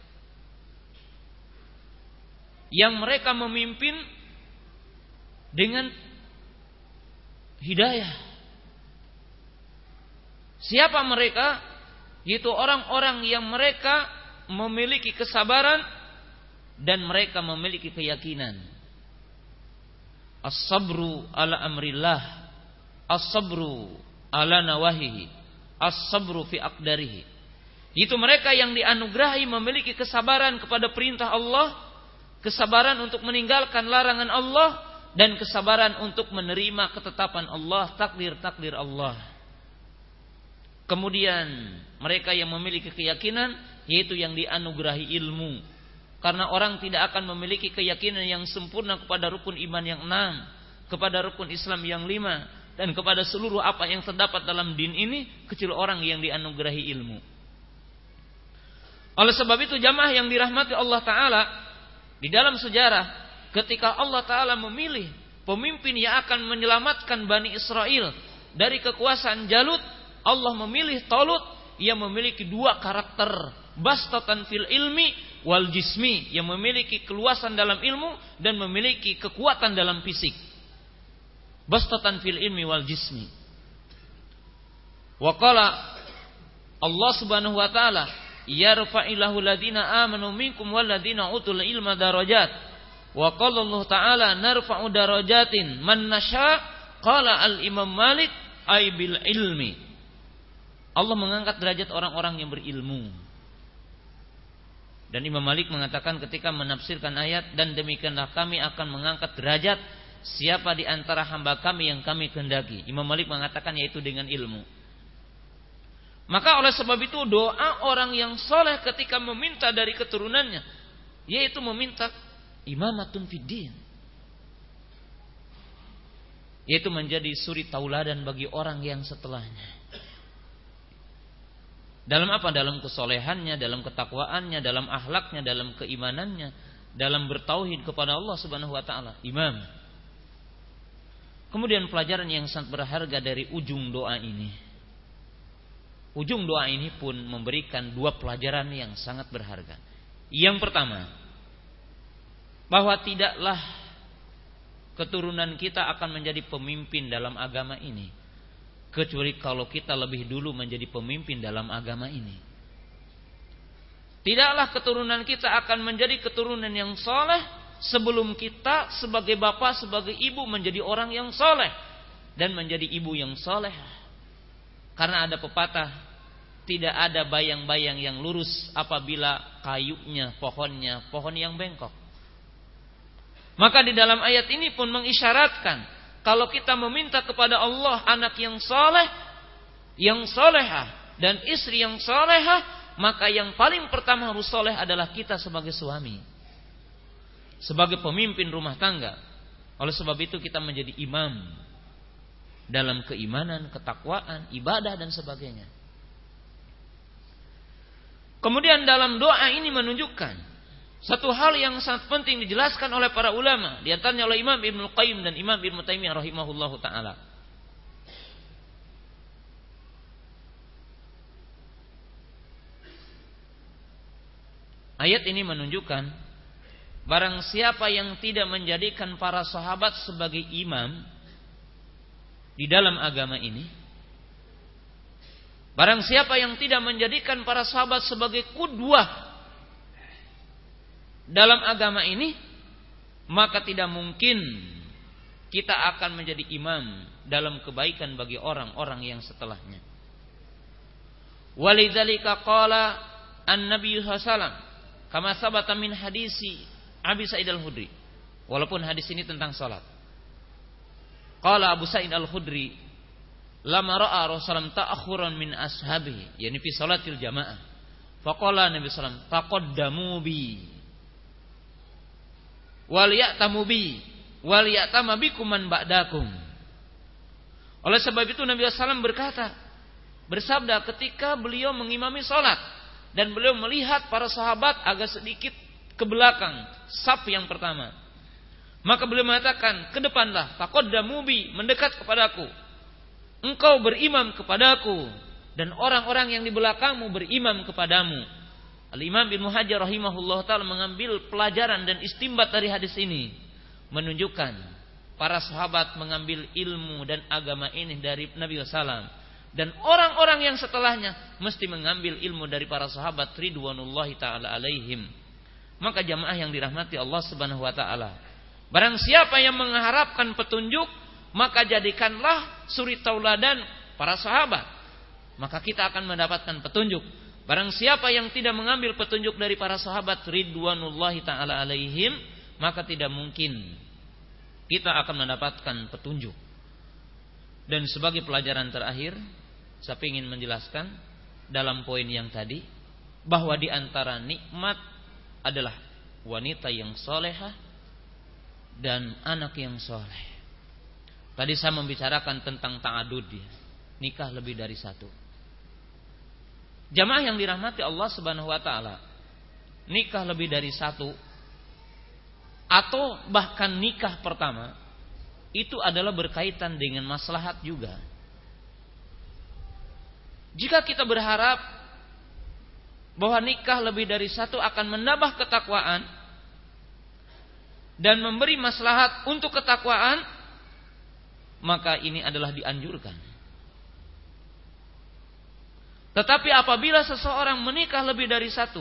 yang mereka memimpin dengan hidayah. Siapa mereka? Yaitu orang-orang yang mereka memiliki kesabaran dan mereka memiliki keyakinan. As-sabru ala amrillah, as-sabru ala nawahihi, as-sabru fi aqdarihi. Itu mereka yang dianugerahi memiliki kesabaran kepada perintah Allah, kesabaran untuk meninggalkan larangan Allah, dan kesabaran untuk menerima ketetapan Allah, takdir-takdir Allah. Kemudian mereka yang memiliki keyakinan, yaitu yang dianugerahi ilmu. Karena orang tidak akan memiliki keyakinan yang sempurna kepada rukun iman yang enam, kepada rukun Islam yang lima, dan kepada seluruh apa yang terdapat dalam din ini, kecuali orang yang dianugerahi ilmu. Oleh sebab itu jamaah yang dirahmati Allah Ta'ala, di dalam sejarah ketika Allah Ta'ala memilih pemimpin yang akan menyelamatkan Bani Israel dari kekuasaan Jalut, Allah memilih Talut yang memiliki dua karakter, bastatan fil ilmi wal jismi, yang memiliki keluasan dalam ilmu dan memiliki kekuatan dalam fisik. Bastatan fil ilmi wal jismi. Wa qala Allah Subhanahu wa taala, yarfa'illahu ladina amanu minkum wal ladina utul ilma darajat. Wa qala Allah taala narfa'u darajatin man nasha. Qala al Imam Malik ay bil ilmi. Allah mengangkat derajat orang-orang yang berilmu. Dan Imam Malik mengatakan ketika menafsirkan ayat, dan demikianlah kami akan mengangkat derajat siapa di antara hamba kami yang kami kehendaki. Imam Malik mengatakan yaitu dengan ilmu. Maka oleh sebab itu doa orang yang soleh ketika meminta dari keturunannya, yaitu meminta imamatun fiddin, yaitu menjadi suri tauladan bagi orang yang setelahnya. Dalam apa? Dalam kesolehannya, dalam ketakwaannya, dalam akhlaknya, dalam keimanannya, dalam bertauhid kepada Allah Subhanahu wa taala. Imam. Kemudian pelajaran yang sangat berharga dari ujung doa ini. Ujung doa ini pun memberikan dua pelajaran yang sangat berharga. Yang pertama, bahwa tidaklah keturunan kita akan menjadi pemimpin dalam agama ini kecuali kalau kita lebih dulu menjadi pemimpin dalam agama ini. Tidaklah keturunan kita akan menjadi keturunan yang soleh sebelum kita sebagai bapak, sebagai ibu menjadi orang yang soleh dan menjadi ibu yang soleh. Karena ada pepatah, tidak ada bayang-bayang yang lurus apabila kayunya, pohonnya, pohon yang bengkok. Maka di dalam ayat ini pun mengisyaratkan, kalau kita meminta kepada Allah anak yang soleh, yang solehah, dan istri yang solehah, maka yang paling pertama harus soleh adalah kita sebagai suami, sebagai pemimpin rumah tangga. Oleh sebab itu kita menjadi imam dalam keimanan, ketakwaan, ibadah dan sebagainya. Kemudian dalam doa ini menunjukkan satu hal yang sangat penting dijelaskan oleh para ulama, di antaranya oleh Imam Ibnu Qayyim dan Imam Ibnu Taimiyah rahimahullahu taala. Ayat ini menunjukkan barang siapa yang tidak menjadikan para sahabat sebagai imam di dalam agama ini, barang siapa yang tidak menjadikan para sahabat sebagai qudwah dalam agama ini, maka tidak mungkin kita akan menjadi imam dalam kebaikan bagi orang-orang yang setelahnya. Walidzalika qala an-nabiy sallallahu alaihi wasallam kama sabata min hadisi Abi Sa'id Al-Khudri. Walaupun hadis ini tentang salat. Qala Abu Sa'id Al-Khudri, lama ra'a Rasulullah ta'akhuran min ashabihi, yani fi salatil jamaah. Faqala Nabi sallallahu alaihi wasallam, taqaddamu bi wal ya'tamu bi wal ya'tama bikum man ba'dakum. Oleh sebab itu Nabi sallallahu alaihi wasallam berkata, bersabda ketika beliau mengimami salat dan beliau melihat para sahabat agak sedikit ke belakang saf yang pertama, maka beliau mengatakan, ke depanlah, taqaddamu bi, mendekat kepadaku, engkau berimam kepadaku dan orang-orang yang di belakangmu berimam kepadamu. Al-Imam Ibnu Hajar rahimahullah ta'ala mengambil pelajaran dan istimbat dari hadis ini, menunjukkan para sahabat mengambil ilmu dan agama ini dari Nabi sallallahu alaihi wasallam, dan orang-orang yang setelahnya mesti mengambil ilmu dari para sahabat ridwanullahi ta'ala alaihim. Maka jamaah yang dirahmati Allah subhanahu wa ta'ala, barang siapa yang mengharapkan petunjuk, maka jadikanlah suri tauladan para sahabat, maka kita akan mendapatkan petunjuk. Barang siapa yang tidak mengambil petunjuk dari para sahabat ridwanullahi ta'ala alaihim, maka tidak mungkin kita akan mendapatkan petunjuk. Dan sebagai pelajaran terakhir, saya ingin menjelaskan dalam poin yang tadi, bahwa di antara nikmat adalah wanita yang solehah dan anak yang soleh. Tadi saya membicarakan tentang ta'adud, nikah lebih dari satu. Jamaah yang dirahmati Allah subhanahu wa ta'ala, nikah lebih dari satu atau bahkan nikah pertama itu adalah berkaitan dengan maslahat juga. Jika kita berharap bahwa nikah lebih dari satu akan menambah ketakwaan dan memberi maslahat untuk ketakwaan, maka ini adalah dianjurkan. Tetapi apabila seseorang menikah lebih dari satu,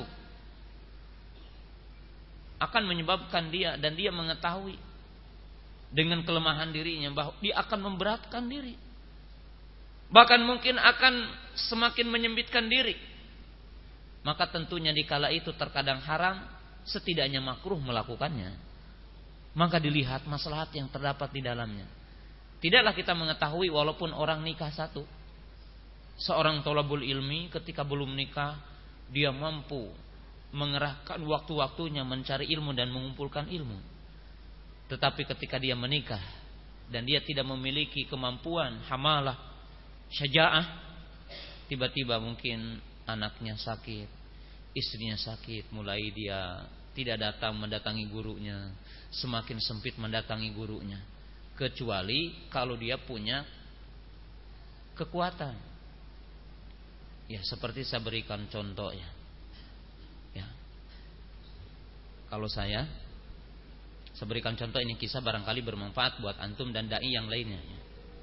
akan menyebabkan dia dan dia mengetahui dengan kelemahan dirinya bahwa dia akan memberatkan diri, bahkan mungkin akan semakin menyempitkan diri. maka tentunya di kala itu terkadang haram, setidaknya makruh melakukannya. Maka dilihat maslahat yang terdapat di dalamnya. Tidaklah kita mengetahui walaupun orang nikah satu, seorang thalabul ilmi ketika belum nikah dia mampu mengerahkan waktu-waktunya mencari ilmu dan mengumpulkan ilmu. Tetapi ketika dia menikah dan dia tidak memiliki kemampuan hamalah, syaja'ah, tiba-tiba mungkin anaknya sakit, istrinya sakit, mulai dia tidak datang mendatangi gurunya, semakin sempit mendatangi gurunya, kecuali kalau dia punya kekuatan. Ya, seperti saya berikan contoh ya. Ya. Kalau saya saya berikan contoh, ini kisah barangkali bermanfaat buat antum dan dai yang lainnya ya.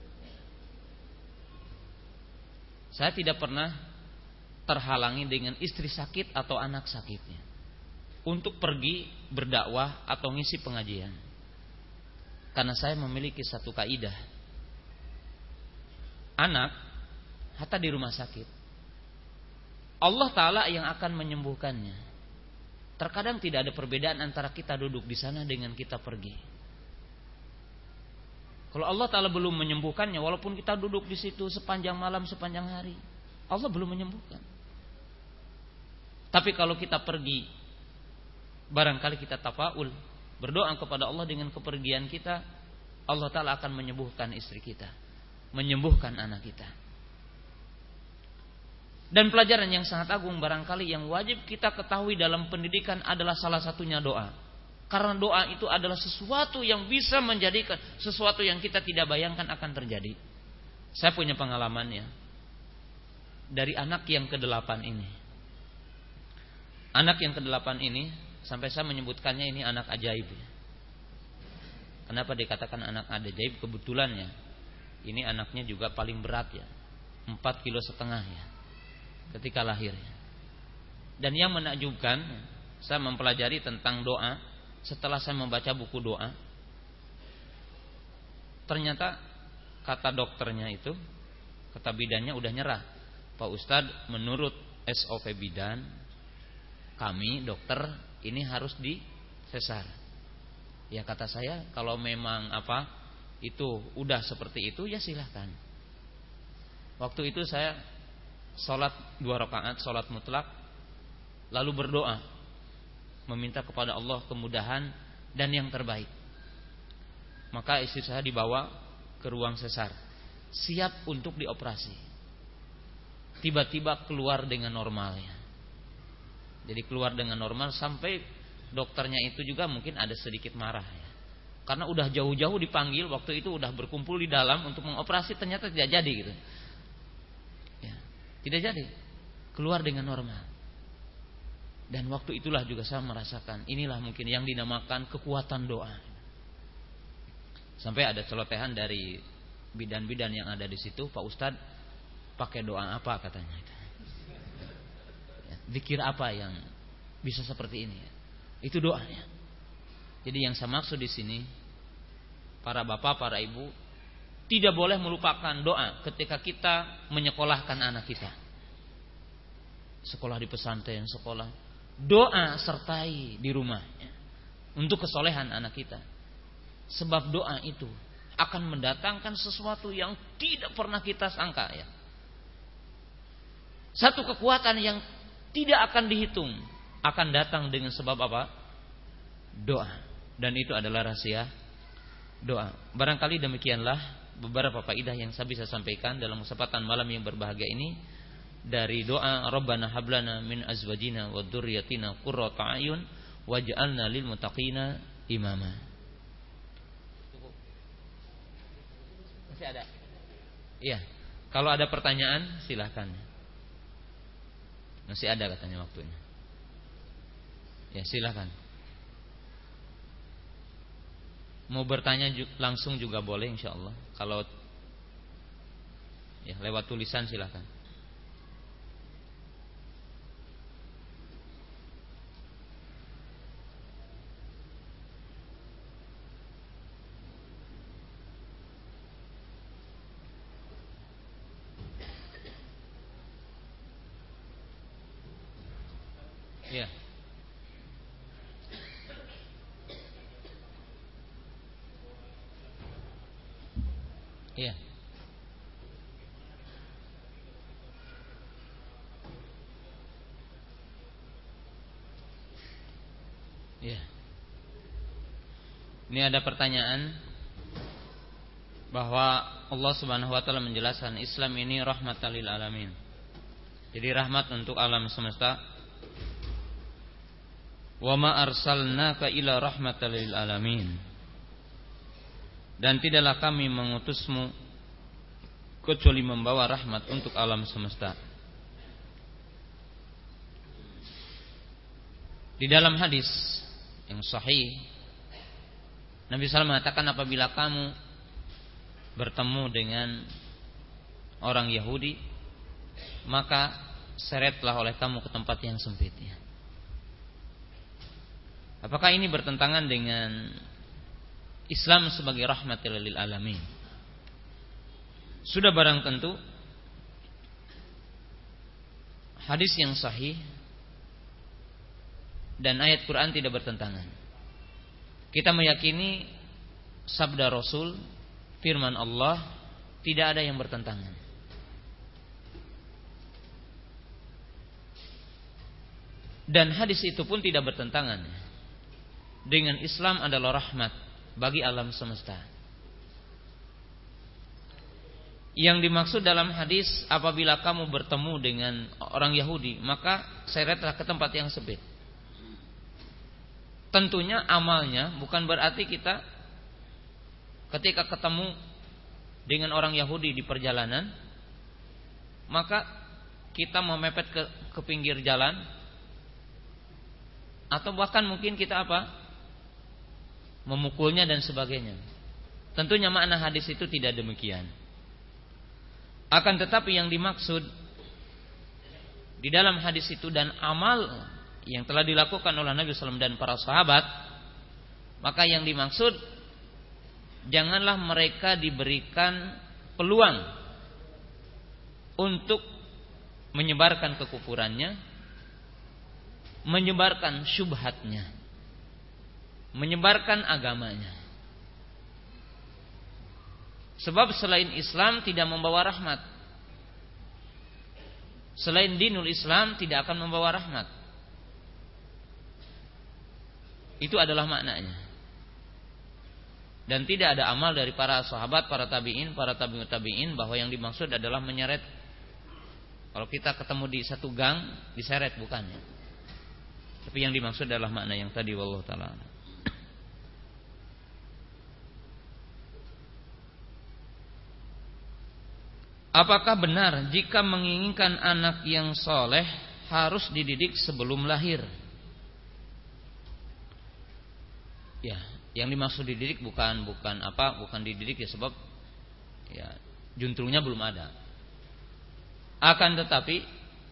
Saya tidak pernah terhalangi dengan istri sakit atau anak sakitnya untuk pergi berdakwah atau ngisi pengajian. Karena saya memiliki satu kaidah. Anak hatta di rumah sakit, Allah Ta'ala yang akan menyembuhkannya. Terkadang tidak ada perbedaan antara kita duduk di sana dengan kita pergi. Kalau Allah Ta'ala belum menyembuhkannya, walaupun kita duduk di situ sepanjang malam, sepanjang hari, Allah belum menyembuhkan. Tapi kalau kita pergi, barangkali kita tafaul, berdoa kepada Allah dengan kepergian kita, Allah Ta'ala akan menyembuhkan istri kita, menyembuhkan anak kita. Dan pelajaran yang sangat agung barangkali yang wajib kita ketahui dalam pendidikan adalah salah satunya doa. Karena doa itu adalah sesuatu yang bisa menjadikan sesuatu yang kita tidak bayangkan akan terjadi. Saya punya pengalamannya dari anak yang kedelapan ini. Anak yang kedelapan ini, sampai saya menyebutkannya ini anak ajaib. Kenapa dikatakan anak ajaib? Kebetulannya ini anaknya juga paling berat ya, empat kilo setengah ya, ketika lahir. Dan yang menakjubkan, saya mempelajari tentang doa. Setelah saya membaca buku doa, ternyata kata dokternya itu, kata bidannya udah nyerah. Pak Ustadz, menurut S O P bidan kami dokter ini harus di sesar. Ya kata saya, kalau memang apa itu udah seperti itu ya silahkan. Waktu itu saya sholat dua rakaat, sholat mutlak, lalu berdoa meminta kepada Allah kemudahan dan yang terbaik. Maka istri saya dibawa ke ruang sesar, siap untuk dioperasi. Tiba-tiba keluar dengan normalnya. Jadi keluar dengan normal sampai dokternya itu juga mungkin ada sedikit marah ya. Karena udah jauh-jauh dipanggil, waktu itu udah berkumpul di dalam untuk mengoperasi, ternyata tidak jadi gitu. Ya, tidak jadi. Keluar dengan normal. Dan waktu itulah juga saya merasakan, inilah mungkin yang dinamakan kekuatan doa. Sampai ada celotehan dari bidan-bidan yang ada di situ, Pak Ustadz pakai doa apa katanya? Ya, zikir apa yang bisa seperti ini? Itu doanya. Jadi yang saya maksud di sini, para bapak, para ibu, tidak boleh melupakan doa ketika kita menyekolahkan anak kita. Sekolah di pesantren, sekolah, doa sertai di rumahnya untuk kesolehan anak kita. Sebab doa itu akan mendatangkan sesuatu yang tidak pernah kita sangka ya. Satu kekuatan yang tidak akan dihitung akan datang dengan sebab apa? Doa. Dan itu adalah rahasia doa. Barangkali demikianlah beberapa faedah yang saya bisa sampaikan dalam kesempatan malam yang berbahagia ini dari doa Rabbana hablana min azwajina wa dzurriyyatina qurrata a'yun waj'alna lil muttaqina imama. Masih ada? Iya. Kalau ada pertanyaan silahkan. Masih ada katanya waktunya. Ya, silahkan. Mau bertanya langsung juga boleh insyaallah. Kalau ya lewat tulisan silahkan. Ya. Iya. Iya. Ini ada pertanyaan bahwa Allah Subhanahu wa taala menjelaskan Islam ini rahmatan lil alamin. Jadi rahmat untuk alam semesta. Wa ma arsalnaka ila rahmatan lil alamin. Dan tidaklah kami mengutusmu kecuali membawa rahmat untuk alam semesta. Di dalam hadis yang sahih, Nabi sallallahu alaihi wasallam mengatakan, apabila kamu bertemu dengan orang Yahudi, maka seretlah oleh kamu ke tempat yang sempitnya. Apakah ini bertentangan dengan Islam sebagai rahmatil lil alamin? Sudah barang tentu hadis yang sahih dan ayat Quran tidak bertentangan. Kita meyakini sabda Rasul, firman Allah, tidak ada yang bertentangan. Dan hadis itu pun tidak bertentangan dengan Islam adalah rahmat bagi alam semesta. Yang dimaksud dalam hadis, apabila kamu bertemu dengan orang Yahudi, maka seretlah ke tempat yang sempit. Tentunya amalnya bukan berarti kita ketika ketemu dengan orang Yahudi di perjalanan, maka kita memepet ke, ke pinggir jalan, atau bahkan mungkin kita apa? Memukulnya dan sebagainya. Tentunya makna hadis itu tidak demikian. Akan tetapi yang dimaksud di dalam hadis itu dan amal yang telah dilakukan oleh Nabi sallallahu alaihi wasallam dan para sahabat, maka yang dimaksud, janganlah mereka diberikan peluang untuk menyebarkan kekufurannya, menyebarkan syubhatnya, menyebarkan agamanya. Sebab selain Islam tidak membawa rahmat, selain dinul Islam tidak akan membawa rahmat. Itu adalah maknanya. Dan tidak ada amal dari para sahabat, para tabi'in, para tabi'ut tabi'in bahwa yang dimaksud adalah menyeret. Kalau kita ketemu di satu gang, diseret, bukan ya. Tapi yang dimaksud adalah makna yang tadi, wallahu ta'ala. Apakah benar jika menginginkan anak yang soleh harus dididik sebelum lahir? Ya, yang dimaksud dididik bukan bukan apa, bukan dididik ya sebab ya juntrungnya belum ada. Akan tetapi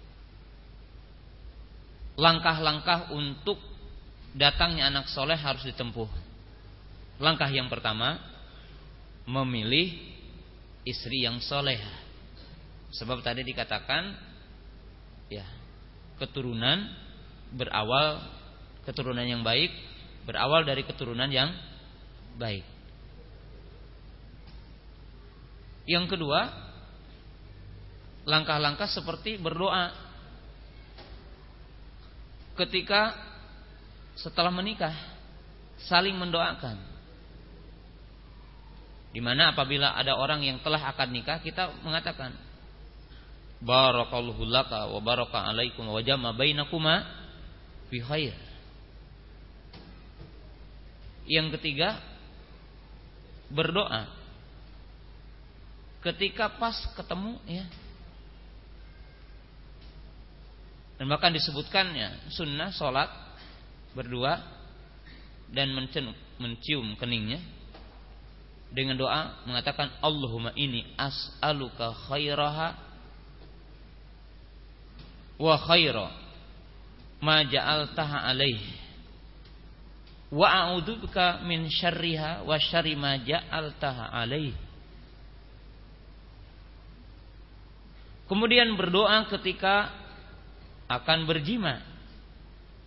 langkah-langkah untuk datangnya anak soleh harus ditempuh. Langkah yang pertama, memilih istri yang soleh. Sebab tadi dikatakan ya, keturunan berawal keturunan yang baik berawal dari keturunan yang baik. Yang kedua, langkah-langkah seperti berdoa ketika setelah menikah, saling mendoakan. Di mana apabila ada orang yang telah akan nikah, kita mengatakan barakallahu laka wa baraka alaikum wa jama bainakuma fi khair. Yang ketiga, berdoa ketika pas ketemu ya. Dan bahkan disebutkannya sunnah salat berdua dan mencium keningnya dengan doa mengatakan Allahumma inni as'aluka khairaha wa khaira ma ja'altaha alaihi wa a'udzubika min syarriha wa syarri ma ja'altaha alaihi. Kemudian berdoa ketika akan berjima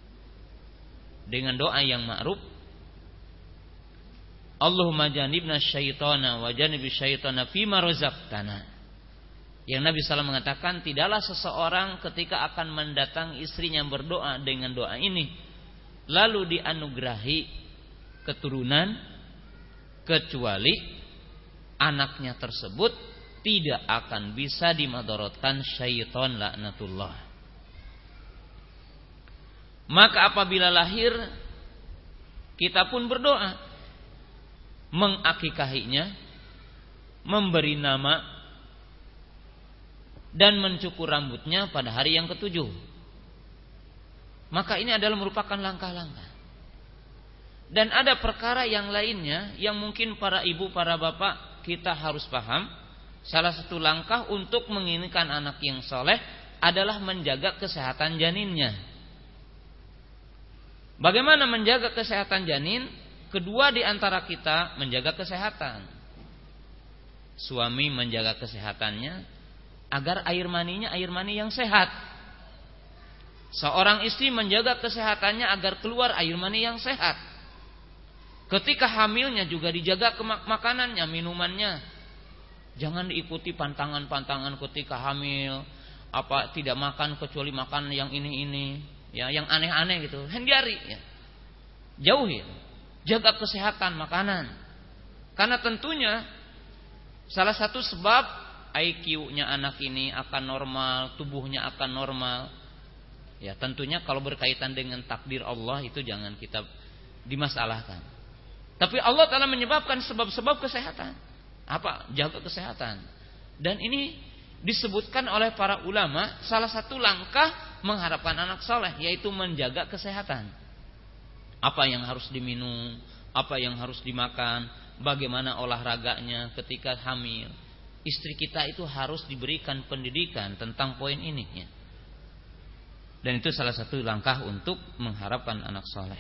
dengan doa yang ma'ruf. Allahumma janibna syaitana wa janibis syaitana fima razaqtana. Yang Nabi sallallahu alaihi wasallam mengatakan, tidaklah seseorang ketika akan mendatangi istrinya berdoa dengan doa ini lalu dianugerahi keturunan, kecuali anaknya tersebut tidak akan bisa dimadorotkan syaitan laknatullah. Maka apabila lahir, kita pun berdoa, mengakikahinya, memberi nama, dan mencukur rambutnya pada hari yang ketujuh. Maka ini adalah merupakan langkah-langkah. Dan ada perkara yang lainnya yang mungkin para ibu, para bapak kita harus paham. Salah satu langkah untuk menginginkan anak yang soleh adalah menjaga kesehatan janinnya. Bagaimana menjaga kesehatan janin? Kedua di antara kita menjaga kesehatan. Suami menjaga kesehatannya agar air maninya air mani yang sehat. Seorang istri menjaga kesehatannya agar keluar air mani yang sehat. Ketika hamilnya juga dijaga makanannya, minumannya. Jangan diikuti pantangan-pantangan ketika hamil, apa tidak makan kecuali makan yang ini-ini, ya, yang aneh-aneh gitu. Hindari, ya. Jauhi. Jaga kesehatan makanan. Karena tentunya salah satu sebab I Q-nya anak ini akan normal, tubuhnya akan normal. Ya, tentunya kalau berkaitan dengan takdir Allah itu jangan kita dimasalahkan. Tapi Allah Ta'ala menyebabkan sebab-sebab kesehatan. Apa? Jaga kesehatan. Dan ini disebutkan oleh para ulama salah satu langkah mengharapkan anak soleh, yaitu menjaga kesehatan. Apa yang harus diminum, apa yang harus dimakan, bagaimana olahraganya ketika hamil. Istri kita itu harus diberikan pendidikan tentang poin ini, ya. Dan itu salah satu langkah untuk mengharapkan anak soleh.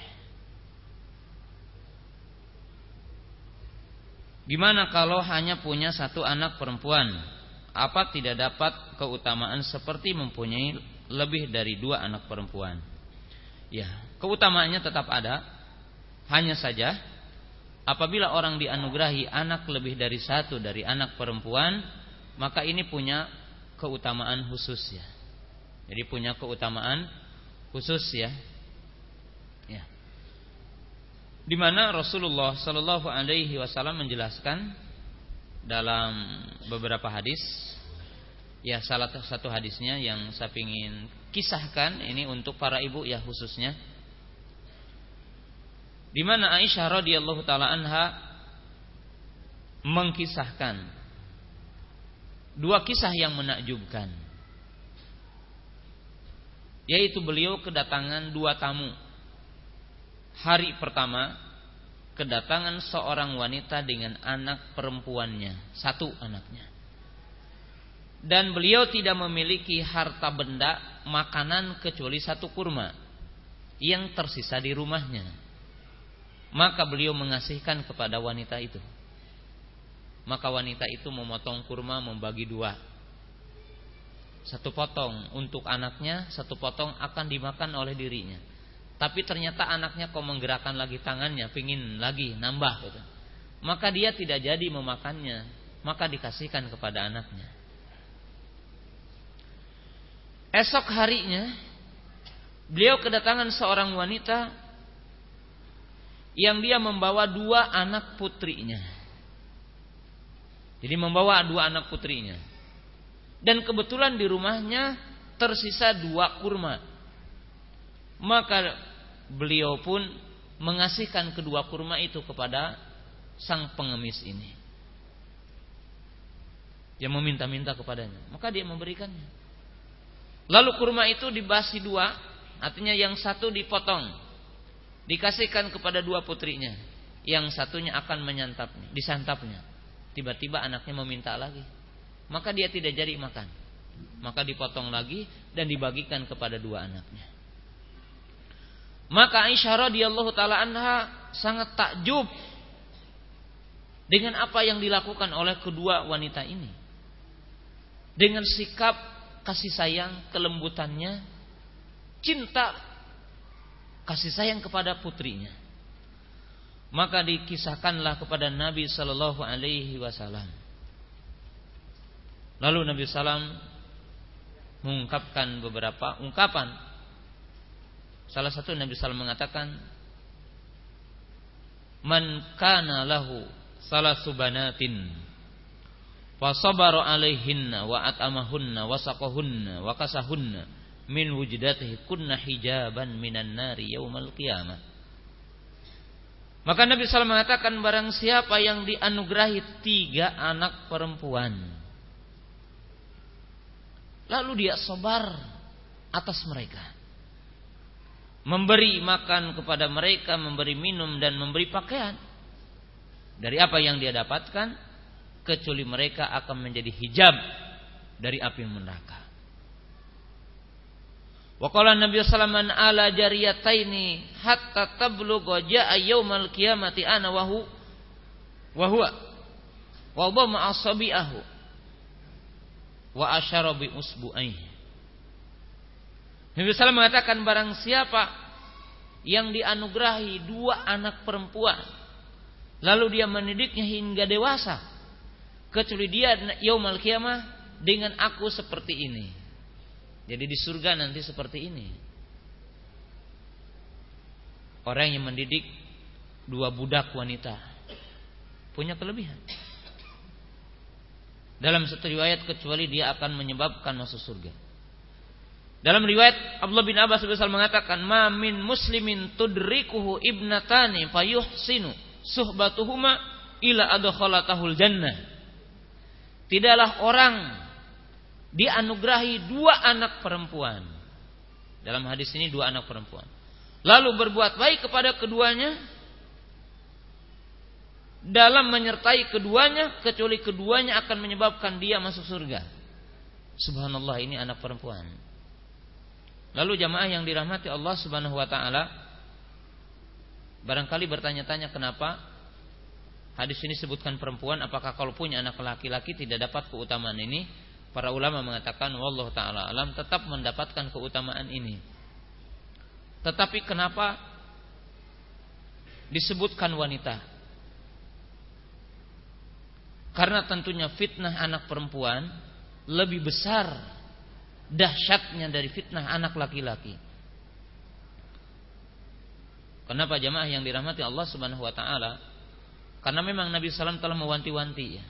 Gimana kalau hanya punya satu anak perempuan? Apa tidak dapat keutamaan seperti mempunyai lebih dari dua anak perempuan? Ya, keutamaannya tetap ada. Hanya saja apabila orang dianugerahi anak lebih dari satu dari anak perempuan, maka ini punya keutamaan khusus, ya. Jadi punya keutamaan khusus, ya. Ya. Di mana Rasulullah Shallallahu Alaihi Wasallam menjelaskan dalam beberapa hadis, ya, salah satu hadisnya yang saya ingin kisahkan ini untuk para ibu, ya, khususnya, di mana Aisyah radhiyallahu taala anha mengkisahkan dua kisah yang menakjubkan, yaitu beliau kedatangan dua tamu. Hari pertama kedatangan seorang wanita dengan anak perempuannya, satu anaknya. Dan beliau tidak memiliki harta benda makanan kecuali satu kurma yang tersisa di rumahnya. Maka beliau mengasihkan kepada wanita itu. Maka wanita itu memotong kurma membagi dua. Satu potong untuk anaknya, satu potong akan dimakan oleh dirinya. Tapi ternyata anaknya kok menggerakkan lagi tangannya, pingin lagi nambah, gitu. Maka dia tidak jadi memakannya, maka dikasihkan kepada anaknya. Esok harinya beliau kedatangan seorang wanita yang dia membawa dua anak putrinya. Jadi membawa dua anak putrinya. Dan kebetulan di rumahnya tersisa dua kurma. Maka beliau pun mengasihkan kedua kurma itu kepada sang pengemis ini. Dia meminta-minta kepadanya, maka dia memberikannya. Lalu kurma itu dibasi dua, artinya yang satu dipotong, dikasihkan kepada dua putrinya, yang satunya akan menyantapnya, disantapnya. Tiba-tiba anaknya meminta lagi, maka dia tidak jadi makan, maka dipotong lagi dan dibagikan kepada dua anaknya. Maka Aisyah radhiyallahu taala anha sangat takjub dengan apa yang dilakukan oleh kedua wanita ini. Dengan sikap kasih sayang, kelembutannya, cinta kasih sayang kepada putrinya. Maka dikisahkanlah kepada Nabi sallallahu alaihi wasallam. Lalu Nabi sallam mengungkapkan beberapa ungkapan. Salah satu Nabi sallam mengatakan, "Man kana lahu salasu banatin fa sabara alaihinna wa at'amahunna wa saqahunna wa kasahunna min wujdatihi kunna hijaban minan nari yaumal qiyamah." Maka Nabi sallallahu alaihi wasallam mengatakan, barang siapa yang dianugerahi tiga anak perempuan, lalu dia sabar atas mereka, memberi makan kepada mereka, memberi minum dan memberi pakaian, dari apa yang dia dapatkan, kecuali mereka akan menjadi hijab dari api neraka. Wa qala Nabi sallallahu alaihi wasallam ala jariyataini hatta tablugha jaa yaumal qiyamati ana wa hu wa huwa wa dhamma asabi'ahu wa asyara bi usbu'aihi. Nabi sallallahu alaihi wasallam mengatakan, barang siapa yang dianugerahi dua anak perempuan lalu dia mendidiknya hingga dewasa, kecuali dia yaumal qiyamah dengan aku seperti ini. Jadi di surga nanti seperti ini. Orang yang mendidik dua budak wanita punya kelebihan. Dalam satu riwayat, kecuali dia akan menyebabkan masuk surga. Dalam riwayat Abdullah bin Abbas mengatakan, "Ma min muslimin tudrikuhu ibnatani fayuhsinu suhbatuhuma ila adkhalatahul jannah." Tidaklah orang dianugerahi dua anak perempuan. Dalam hadis ini dua anak perempuan, lalu berbuat baik kepada keduanya, dalam menyertai keduanya, kecuali keduanya akan menyebabkan dia masuk surga. Subhanallah, ini anak perempuan. Lalu jamaah yang dirahmati Allah Subhanahu wa taala, barangkali bertanya-tanya, kenapa hadis ini sebutkan perempuan? Apakah kalau punya anak laki-laki tidak dapat keutamaan ini? Para ulama mengatakan, wallahu ta'ala alam, tetap mendapatkan keutamaan ini. Tetapi kenapa disebutkan wanita? Karena tentunya fitnah anak perempuan lebih besar dahsyatnya dari fitnah anak laki-laki. Kenapa jamaah yang dirahmati Allah Subhanahu wa taala? Karena memang Nabi sallallahu alaihi wasallam telah mewanti-wanti ya.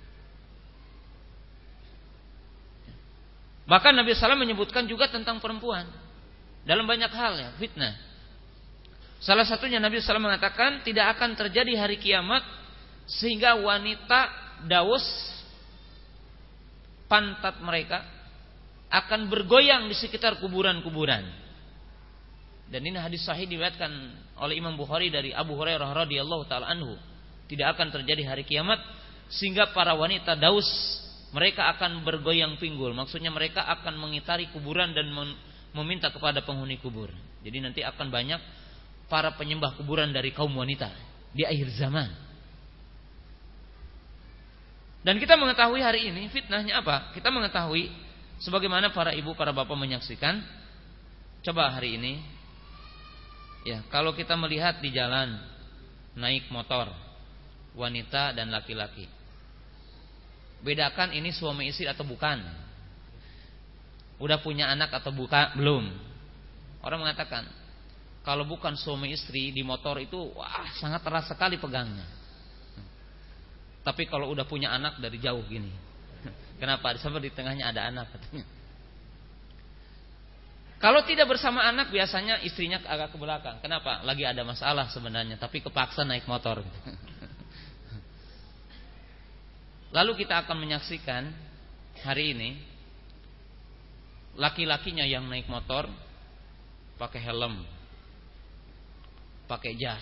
Bahkan Nabi sallallahu alaihi wasallam menyebutkan juga tentang perempuan dalam banyak hal ya, fitnah. Salah satunya Nabi sallallahu alaihi wasallam mengatakan, tidak akan terjadi hari kiamat sehingga wanita daus pantat mereka akan bergoyang di sekitar kuburan-kuburan. Dan ini hadis sahih diriwayatkan oleh Imam Bukhari dari Abu Hurairah radhiyallahu taala anhu. Tidak akan terjadi hari kiamat sehingga para wanita daus mereka akan bergoyang pinggul. Maksudnya mereka akan mengitari kuburan dan meminta kepada penghuni kubur. Jadi nanti akan banyak para penyembah kuburan dari kaum wanita di akhir zaman. Dan kita mengetahui hari ini fitnahnya apa? Kita mengetahui sebagaimana para ibu, para bapak menyaksikan. Coba hari ini, ya, kalau kita melihat di jalan naik motor wanita dan laki-laki, bedakan ini suami istri atau bukan. Udah punya anak atau bukan, belum. Orang mengatakan, kalau bukan suami istri di motor itu, wah, sangat erat sekali pegangnya. Tapi kalau udah punya anak dari jauh gini. Kenapa? Sampai di tengahnya ada anak katanya. Kalau tidak bersama anak, biasanya istrinya agak ke belakang. Kenapa? Lagi ada masalah sebenarnya, tapi kepaksa naik motor. Lalu kita akan menyaksikan hari ini laki-lakinya yang naik motor pakai helm, pakai jas,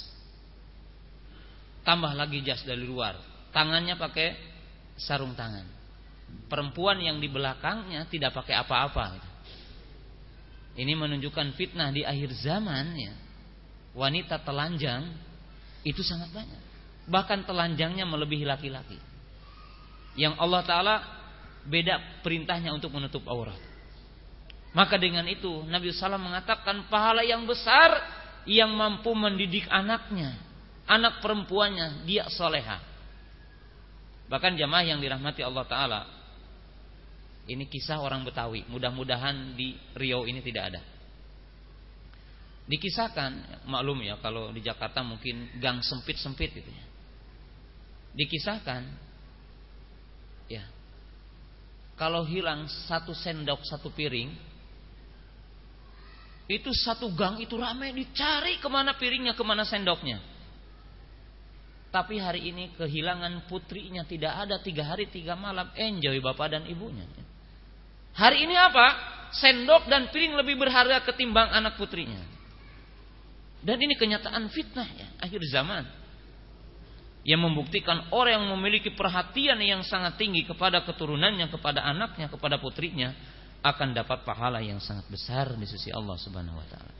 tambah lagi jas dari luar, tangannya pakai sarung tangan. Perempuan yang di belakangnya tidak pakai apa-apa. Ini menunjukkan fitnah di akhir zaman ya. Wanita telanjang itu sangat banyak. Bahkan telanjangnya melebihi laki-laki. Yang Allah Ta'ala beda perintahnya untuk menutup aurat. Maka dengan itu Nabi sallallahu alaihi wasallam mengatakan pahala yang besar yang mampu mendidik anaknya, anak perempuannya, dia soleha. Bahkan jamaah yang dirahmati Allah Ta'ala, ini kisah orang Betawi, mudah-mudahan di Riau ini tidak ada. Dikisahkan, maklum ya kalau di Jakarta mungkin gang sempit-sempit gitu ya. Dikisahkan, ya, kalau hilang satu sendok satu piring, itu satu gang itu ramai dicari kemana piringnya, kemana sendoknya. Tapi hari ini kehilangan putrinya tidak ada, tiga hari tiga malam, enjoy bapak dan ibunya. Hari ini apa? Sendok dan piring lebih berharga ketimbang anak putrinya. Dan ini kenyataan fitnah ya, akhir zaman. Yang membuktikan orang yang memiliki perhatian yang sangat tinggi kepada keturunannya, kepada anaknya, kepada putrinya, akan dapat pahala yang sangat besar di sisi Allah Subhanahu wa taala.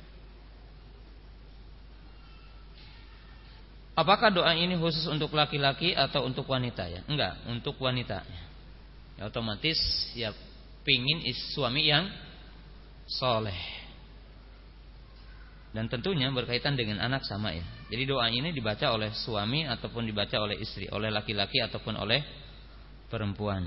Apakah doa ini khusus untuk laki-laki atau untuk wanita ya? Enggak, untuk wanita. Ya, otomatis ya pingin suami yang soleh. Dan tentunya berkaitan dengan anak sama ya. Jadi doa ini dibaca oleh suami ataupun dibaca oleh istri, oleh laki-laki ataupun oleh perempuan.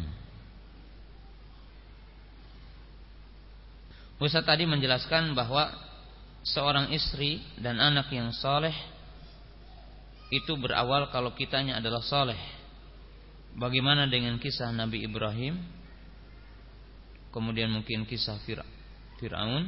Ustaz tadi menjelaskan bahwa seorang istri dan anak yang soleh itu berawal kalau kitanya adalah soleh. Bagaimana dengan kisah Nabi Ibrahim, kemudian mungkin kisah Fir'aun,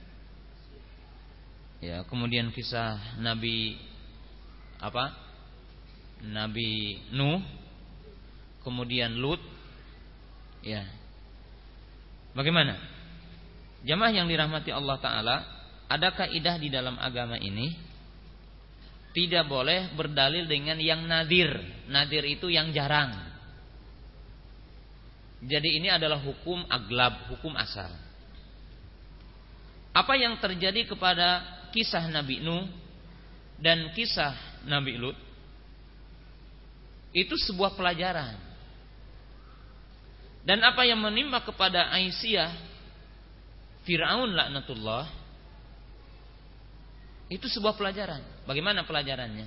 ya, kemudian kisah Nabi apa? Nabi Nuh, kemudian Lut, ya. Bagaimana? Jamaah yang dirahmati Allah Ta'ala, ada kaidah di dalam agama ini, tidak boleh berdalil dengan yang nadir. Nadir itu yang jarang. Jadi ini adalah hukum aglab, hukum asal. Apa yang terjadi kepada kisah Nabi Nuh dan kisah Nabi Lut, itu sebuah pelajaran. Dan apa yang menimpa kepada Aisyah, Fir'aun laknatullah, itu sebuah pelajaran. Bagaimana pelajarannya?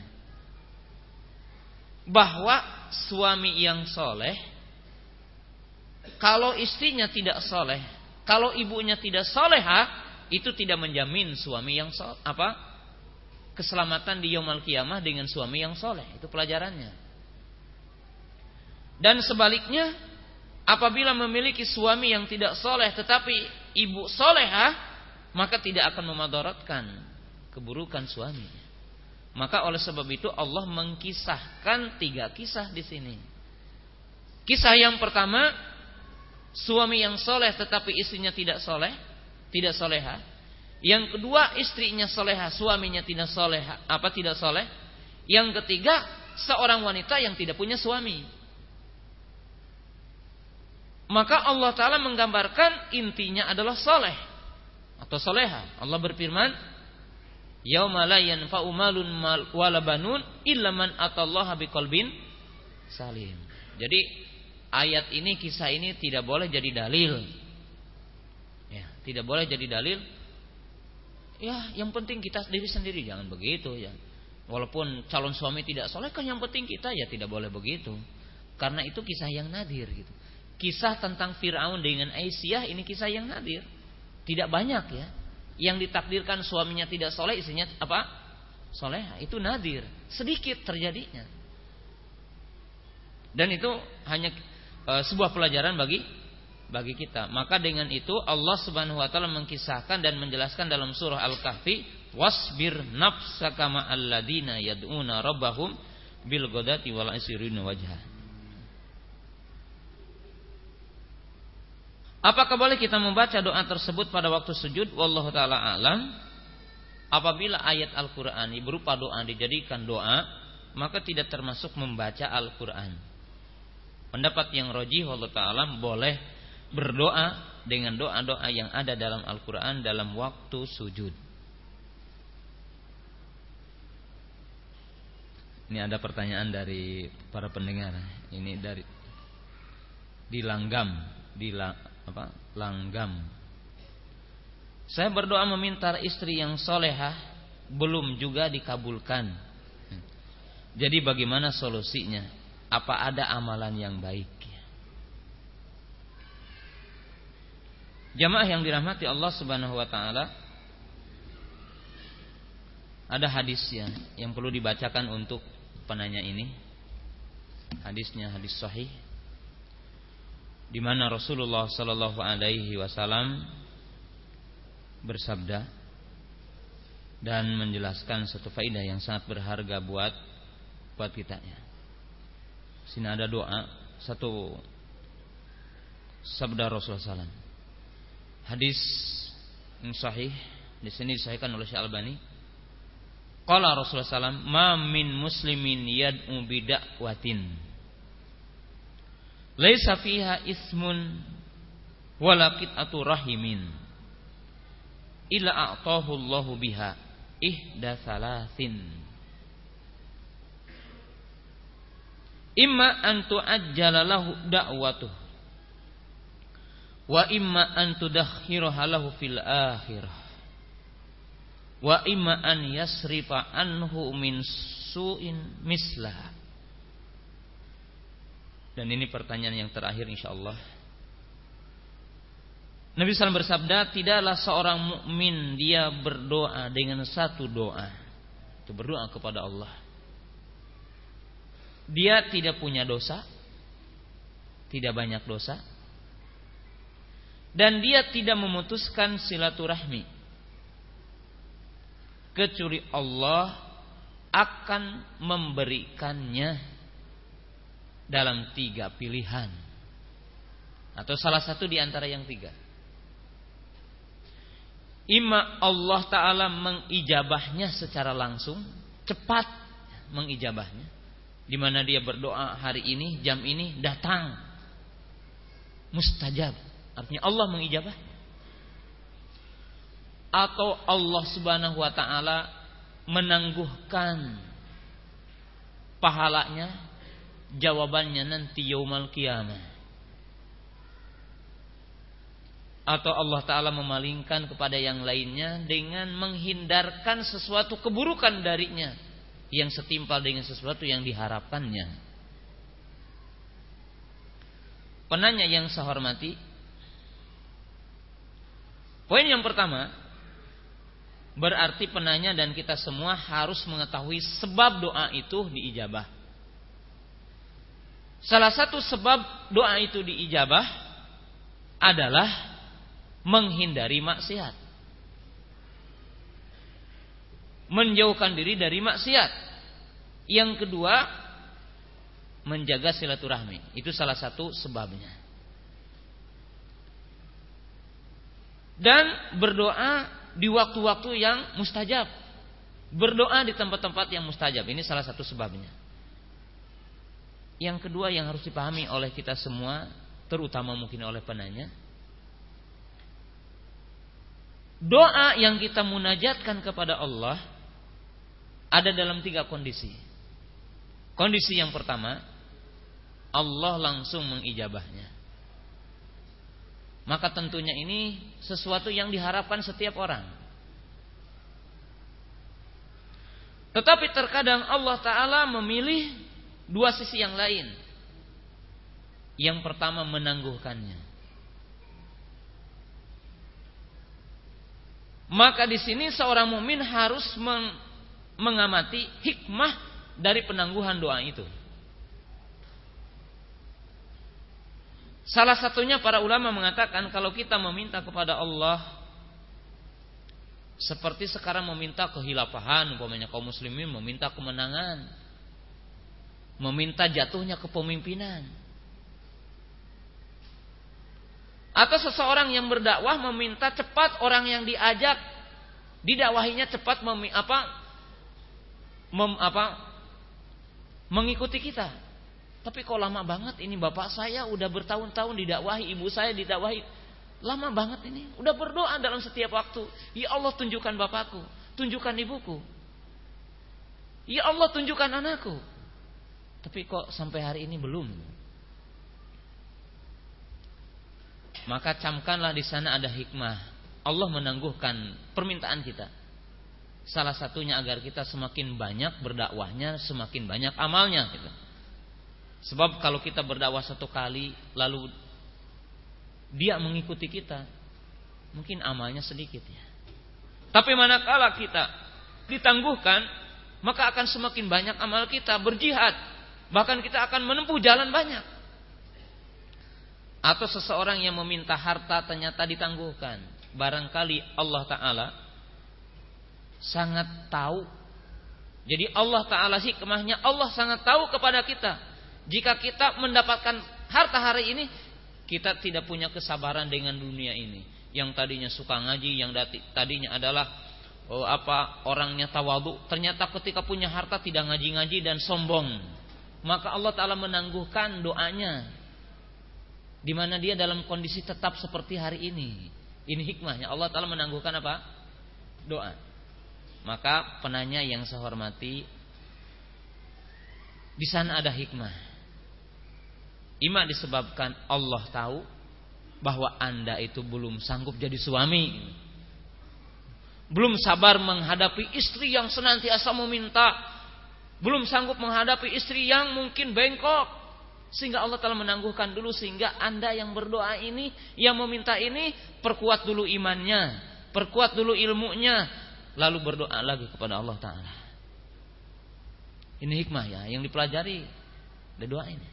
Bahwa suami yang soleh, kalau istrinya tidak soleh, kalau ibunya tidak soleha, itu tidak menjamin suami yang soleh, apa keselamatan di yaumul qiyamah dengan suami yang soleh. Itu pelajarannya. Dan sebaliknya, apabila memiliki suami yang tidak soleh tetapi ibu soleha, maka tidak akan memadaratkan keburukan suami. Maka oleh sebab itu Allah mengkisahkan tiga kisah di sini. Kisah yang pertama, suami yang soleh tetapi istrinya tidak soleh, tidak soleha. Yang kedua, istrinya soleha, suaminya tidak soleha, apa tidak soleh. Yang ketiga, seorang wanita yang tidak punya suami. Maka Allah Ta'ala menggambarkan intinya adalah soleh atau soleha. Allah berfirman, yauma la yanfa'u malun wala banun illa man atallaha biqalbin salim. Jadi ayat ini, kisah ini tidak boleh jadi dalil. Ya, tidak boleh jadi dalil. Ya, yang penting kita sendiri sendiri, jangan begitu ya. Walaupun calon suami tidak soleh kan yang penting kita, ya tidak boleh begitu. Karena itu kisah yang nadir gitu. Kisah tentang Fir'aun dengan Aisyah ini kisah yang nadir. Tidak banyak ya. Yang ditakdirkan suaminya tidak soleh, istrinya apa? Soleha. Itu nadir, sedikit terjadinya. Dan itu hanya e, sebuah pelajaran bagi bagi kita. Maka dengan itu Allah Subhanahu wa taala mengkisahkan dan menjelaskan dalam surah Al-Kahfi, wasbir nafsaka ma'al ladina yad'una rabbahum bil ghadati wal asrina wajha. Apakah boleh kita membaca doa tersebut pada waktu sujud? Wallahu ta'ala alam. Apabila ayat Al-Quran berupa doa dijadikan doa, maka tidak termasuk membaca Al-Quran. Pendapat yang rajih wallahu ta'ala boleh berdoa dengan doa-doa yang ada dalam Al-Quran dalam waktu sujud. Ini ada pertanyaan dari para pendengar. Ini dari di Langgam, di la, apa? Langgam. Saya berdoa meminta istri yang solehah, belum juga dikabulkan. Jadi bagaimana solusinya? Apa ada amalan yang baik? Jamaah yang dirahmati Allah Subhanahu wa taala, ada hadisnya yang perlu dibacakan untuk penanya ini. Hadisnya hadis sahih di mana Rasulullah sallallahu alaihi wasallam bersabda dan menjelaskan satu faedah yang sangat berharga buat buat kita ya. Sini ada doa, satu sabda Rasulullah sallallahu alaihi wasallam. Hadis yang sahih di sini disahihkan oleh Syekh Albani. Qala Rasulullah sallallahu alaihi wasallam, "Ma min muslimin yad'u bid'awatin laisa fiha ismun wala qit'atu rahimin illa a'tahu Allahu biha ihda thalathin. Imma an tu'ajjala lahu da'watuhu wa imma an tudakhkhiraha lahu fil akhirah wa imma an yasrifa anhu min su'in mislah." Dan ini pertanyaan yang terakhir insyaallah. Nabi sallallahu alaihi wasallam bersabda, tidaklah seorang mukmin dia berdoa dengan satu doa. Itu berdoa kepada Allah. Dia tidak punya dosa, tidak banyak dosa, dan dia tidak memutuskan silaturahmi, kecuali Allah akan memberikannya dalam tiga pilihan, atau salah satu di antara yang tiga. Ima Allah Ta'ala mengijabahnya secara langsung, cepat mengijabahnya, di mana dia berdoa hari ini, jam ini, datang mustajab, artinya Allah mengijabah. Atau Allah Subhanahu wa taala menangguhkan pahalanya, jawabannya nanti yaumul qiyamah. Atau Allah Ta'ala memalingkan kepada yang lainnya dengan menghindarkan sesuatu keburukan darinya yang setimpal dengan sesuatu yang diharapkannya. Penanya yang saya hormati, poin yang pertama, berarti penanya dan kita semua harus mengetahui sebab doa itu diijabah. Salah satu sebab doa itu diijabah adalah menghindari maksiat, menjauhkan diri dari maksiat. Yang kedua, menjaga silaturahmi. Itu salah satu sebabnya. Dan berdoa di waktu-waktu yang mustajab, berdoa di tempat-tempat yang mustajab. Ini salah satu sebabnya. Yang kedua yang harus dipahami oleh kita semua, terutama mungkin oleh penanya, doa yang kita munajatkan kepada Allah ada dalam tiga kondisi. Kondisi yang pertama, Allah langsung mengijabahnya. Maka tentunya ini sesuatu yang diharapkan setiap orang. Tetapi terkadang Allah Ta'ala memilih dua sisi yang lain. Yang pertama, menangguhkannya. Maka di sini seorang mukmin harus meng- mengamati hikmah dari penangguhan doa itu. Salah satunya para ulama mengatakan kalau kita meminta kepada Allah seperti sekarang meminta kehilafahan, umpamanya kaum muslimin meminta kemenangan, meminta jatuhnya kepemimpinan, atau seseorang yang berdakwah meminta cepat orang yang diajak didakwahinya cepat mem, apa, mem, apa, mengikuti kita. Tapi kok lama banget ini, bapak saya udah bertahun-tahun didakwahi, ibu saya didakwahi, lama banget ini. Udah berdoa dalam setiap waktu, ya Allah tunjukkan bapakku, tunjukkan ibuku, ya Allah tunjukkan anakku. Tapi kok sampai hari ini belum. Maka camkanlah di sana ada hikmah. Allah menangguhkan permintaan kita. Salah satunya agar kita semakin banyak berdakwahnya, semakin banyak amalnya gitu. Sebab kalau kita berdakwah satu kali lalu dia mengikuti kita, mungkin amalnya sedikit ya. Tapi manakala kita ditangguhkan, maka akan semakin banyak amal kita, berjihad. Bahkan kita akan menempuh jalan banyak. Atau seseorang yang meminta harta ternyata ditangguhkan. Barangkali Allah Ta'ala sangat tahu. Jadi Allah Ta'ala hikmahnya, Allah sangat tahu kepada kita. Jika kita mendapatkan harta hari ini, kita tidak punya kesabaran dengan dunia ini. Yang tadinya suka ngaji, yang tadinya adalah oh, apa orangnya tawadhu, ternyata ketika punya harta tidak ngaji-ngaji dan sombong. Maka Allah Ta'ala menangguhkan doanya, di mana dia dalam kondisi tetap seperti hari ini. Ini hikmahnya, Allah Ta'ala menangguhkan apa? Doa. Maka penanya yang saya hormati, di sana ada hikmah. Ima disebabkan Allah tahu bahwa Anda itu belum sanggup jadi suami, belum sabar menghadapi istri yang senantiasa meminta, belum sanggup menghadapi istri yang mungkin bengkok, sehingga Allah telah menangguhkan dulu, sehingga Anda yang berdoa ini, yang meminta ini, perkuat dulu imannya, perkuat dulu ilmunya, lalu berdoa lagi kepada Allah Ta'ala. Ini hikmah ya yang dipelajari dari doa ini.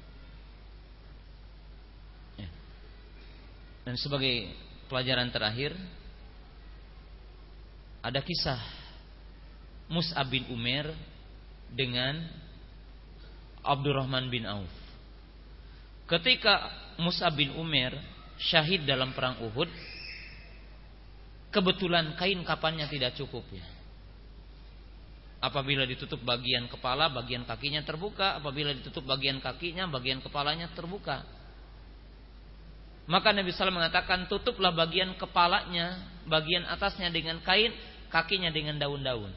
Dan sebagai pelajaran terakhir, ada kisah Mus'ab bin Umair dengan Abdurrahman bin Auf. Ketika Mus'ab bin Umair syahid dalam perang Uhud, kebetulan kain kafannya tidak cukup ya. Apabila ditutup bagian kepala, bagian kakinya terbuka. Apabila ditutup bagian kakinya, bagian kepalanya terbuka. Maka Nabi sallallahu alaihi wasallam mengatakan, tutuplah bagian kepalanya, bagian atasnya dengan kain, kakinya dengan daun-daun.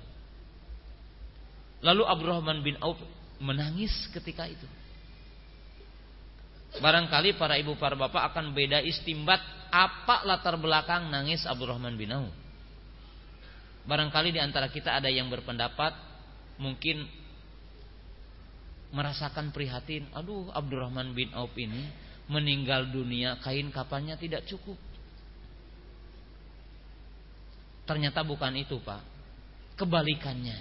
Lalu Abdurrahman bin Auf menangis ketika itu. Barangkali para ibu, para bapak akan beda istimbat apa latar belakang nangis Abdurrahman bin Auf. Barangkali di antara kita ada yang berpendapat mungkin merasakan prihatin, aduh Abdurrahman bin Auf ini meninggal dunia, kain kafannya tidak cukup. Ternyata bukan itu, Pak. Kebalikannya.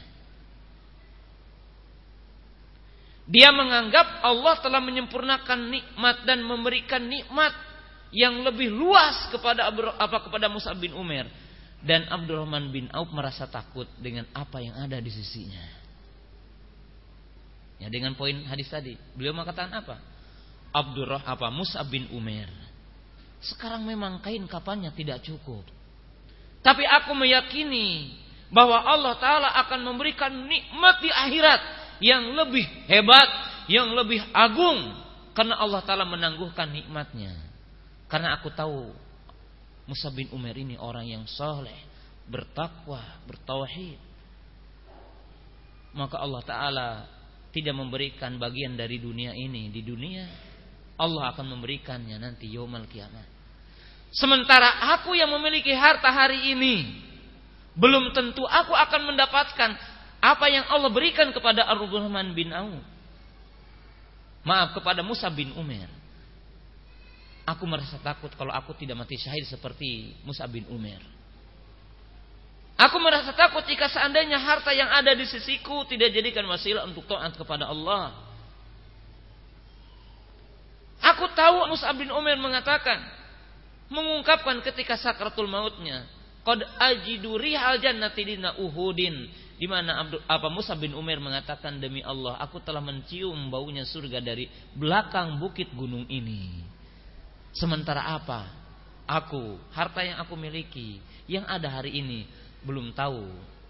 Dia menganggap Allah telah menyempurnakan nikmat dan memberikan nikmat yang lebih luas kepada apa kepada Mus'ab bin Umair, dan Abdurrahman bin Auf merasa takut dengan apa yang ada di sisinya. Ya, dengan poin hadis tadi, beliau mengatakan apa? Abdurrah apa Mus'ab bin Umair, sekarang memang kain kafannya tidak cukup, tapi aku meyakini bahwa Allah Ta'ala akan memberikan nikmat di akhirat yang lebih hebat, yang lebih agung, karena Allah Ta'ala menangguhkan nikmatnya. Karena aku tahu Mus'ab bin Umair ini orang yang soleh, bertakwa, bertauhid, maka Allah Ta'ala tidak memberikan bagian dari dunia ini di dunia, Allah akan memberikannya nanti yaumul kiamat. Sementara aku yang memiliki harta hari ini, belum tentu aku akan mendapatkan apa yang Allah berikan kepada Abdurrahman bin Auf. Maaf, kepada Mus'ab bin Umair. Aku merasa takut kalau aku tidak mati syahid seperti Mus'ab bin Umair. Aku merasa takut jika seandainya harta yang ada di sisiku tidak jadikan wasilah untuk taat kepada Allah. Aku tahu Mus'ab bin Umair mengatakan, mengungkapkan ketika sakratul mautnya, qad ajidu rihal jannati dina Uhudin, di mana apa Mus'ab bin Umair mengatakan, demi Allah aku telah mencium baunya surga dari belakang bukit gunung ini. Sementara apa? Aku, harta yang aku miliki, yang ada hari ini, belum tahu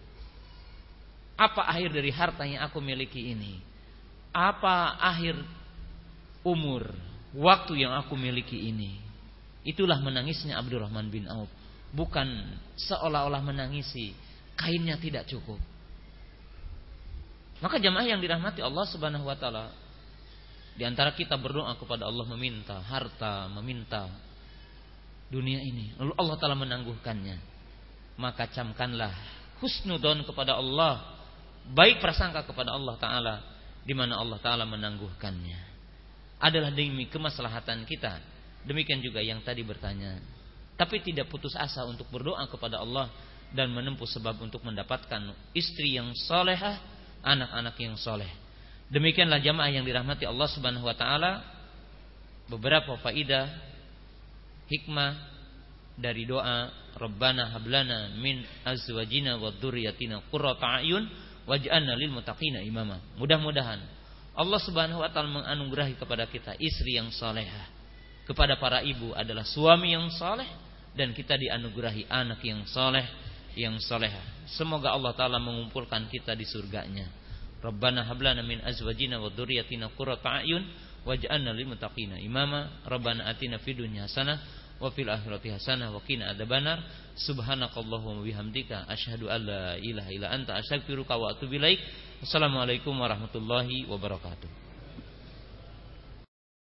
apa akhir dari harta yang aku miliki ini. Apa akhir umur, waktu yang aku miliki ini. Itulah menangisnya Abdurrahman bin Auf. Bukan seolah-olah menangisi kainnya tidak cukup. Maka jamaah yang dirahmati Allah Subhanahu wa taala, di antara kita berdoa kepada Allah, meminta harta, meminta dunia ini, lalu Allah Ta'ala menangguhkannya. maka camkanlah husnudon kepada Allah, baik prasangka kepada Allah Ta'ala, di mana Allah Ta'ala menangguhkannya. Adalah demi kemaslahatan kita. Demikian juga yang tadi bertanya, tapi tidak putus asa untuk berdoa kepada Allah dan menempuh sebab untuk mendapatkan istri yang solehah, anak-anak yang soleh. Demikianlah jamaah yang dirahmati Allah Subhanahu wa Ta'ala, beberapa faidah hikmah dari doa Rabbana hablana min azwajina wa dzurriyyatina qurrata a'yun waj'alna lil muttaqina imama. Mudah-mudahan Allah Subhanahu wa Ta'ala menganugerahi kepada kita istri yang salehah, kepada para ibu adalah suami yang saleh, dan kita dianugerahi anak yang saleh, yang salehah. Semoga Allah Ta'ala mengumpulkan kita di surganya. Rabbana hablana min azwajina wa dzurriyyatina qurrata a'yun waj'alna lil muttaqina imama. Rabbana atina fid dunya hasanah wa fil akhirati hasanah wa qina adzabannar. Subhanakallahumma bihamdika asyhadu an la ilaha illa anta astaghfiruka wa atubu ilaik. Wassalamualaikum warahmatullahi wabarakatuh.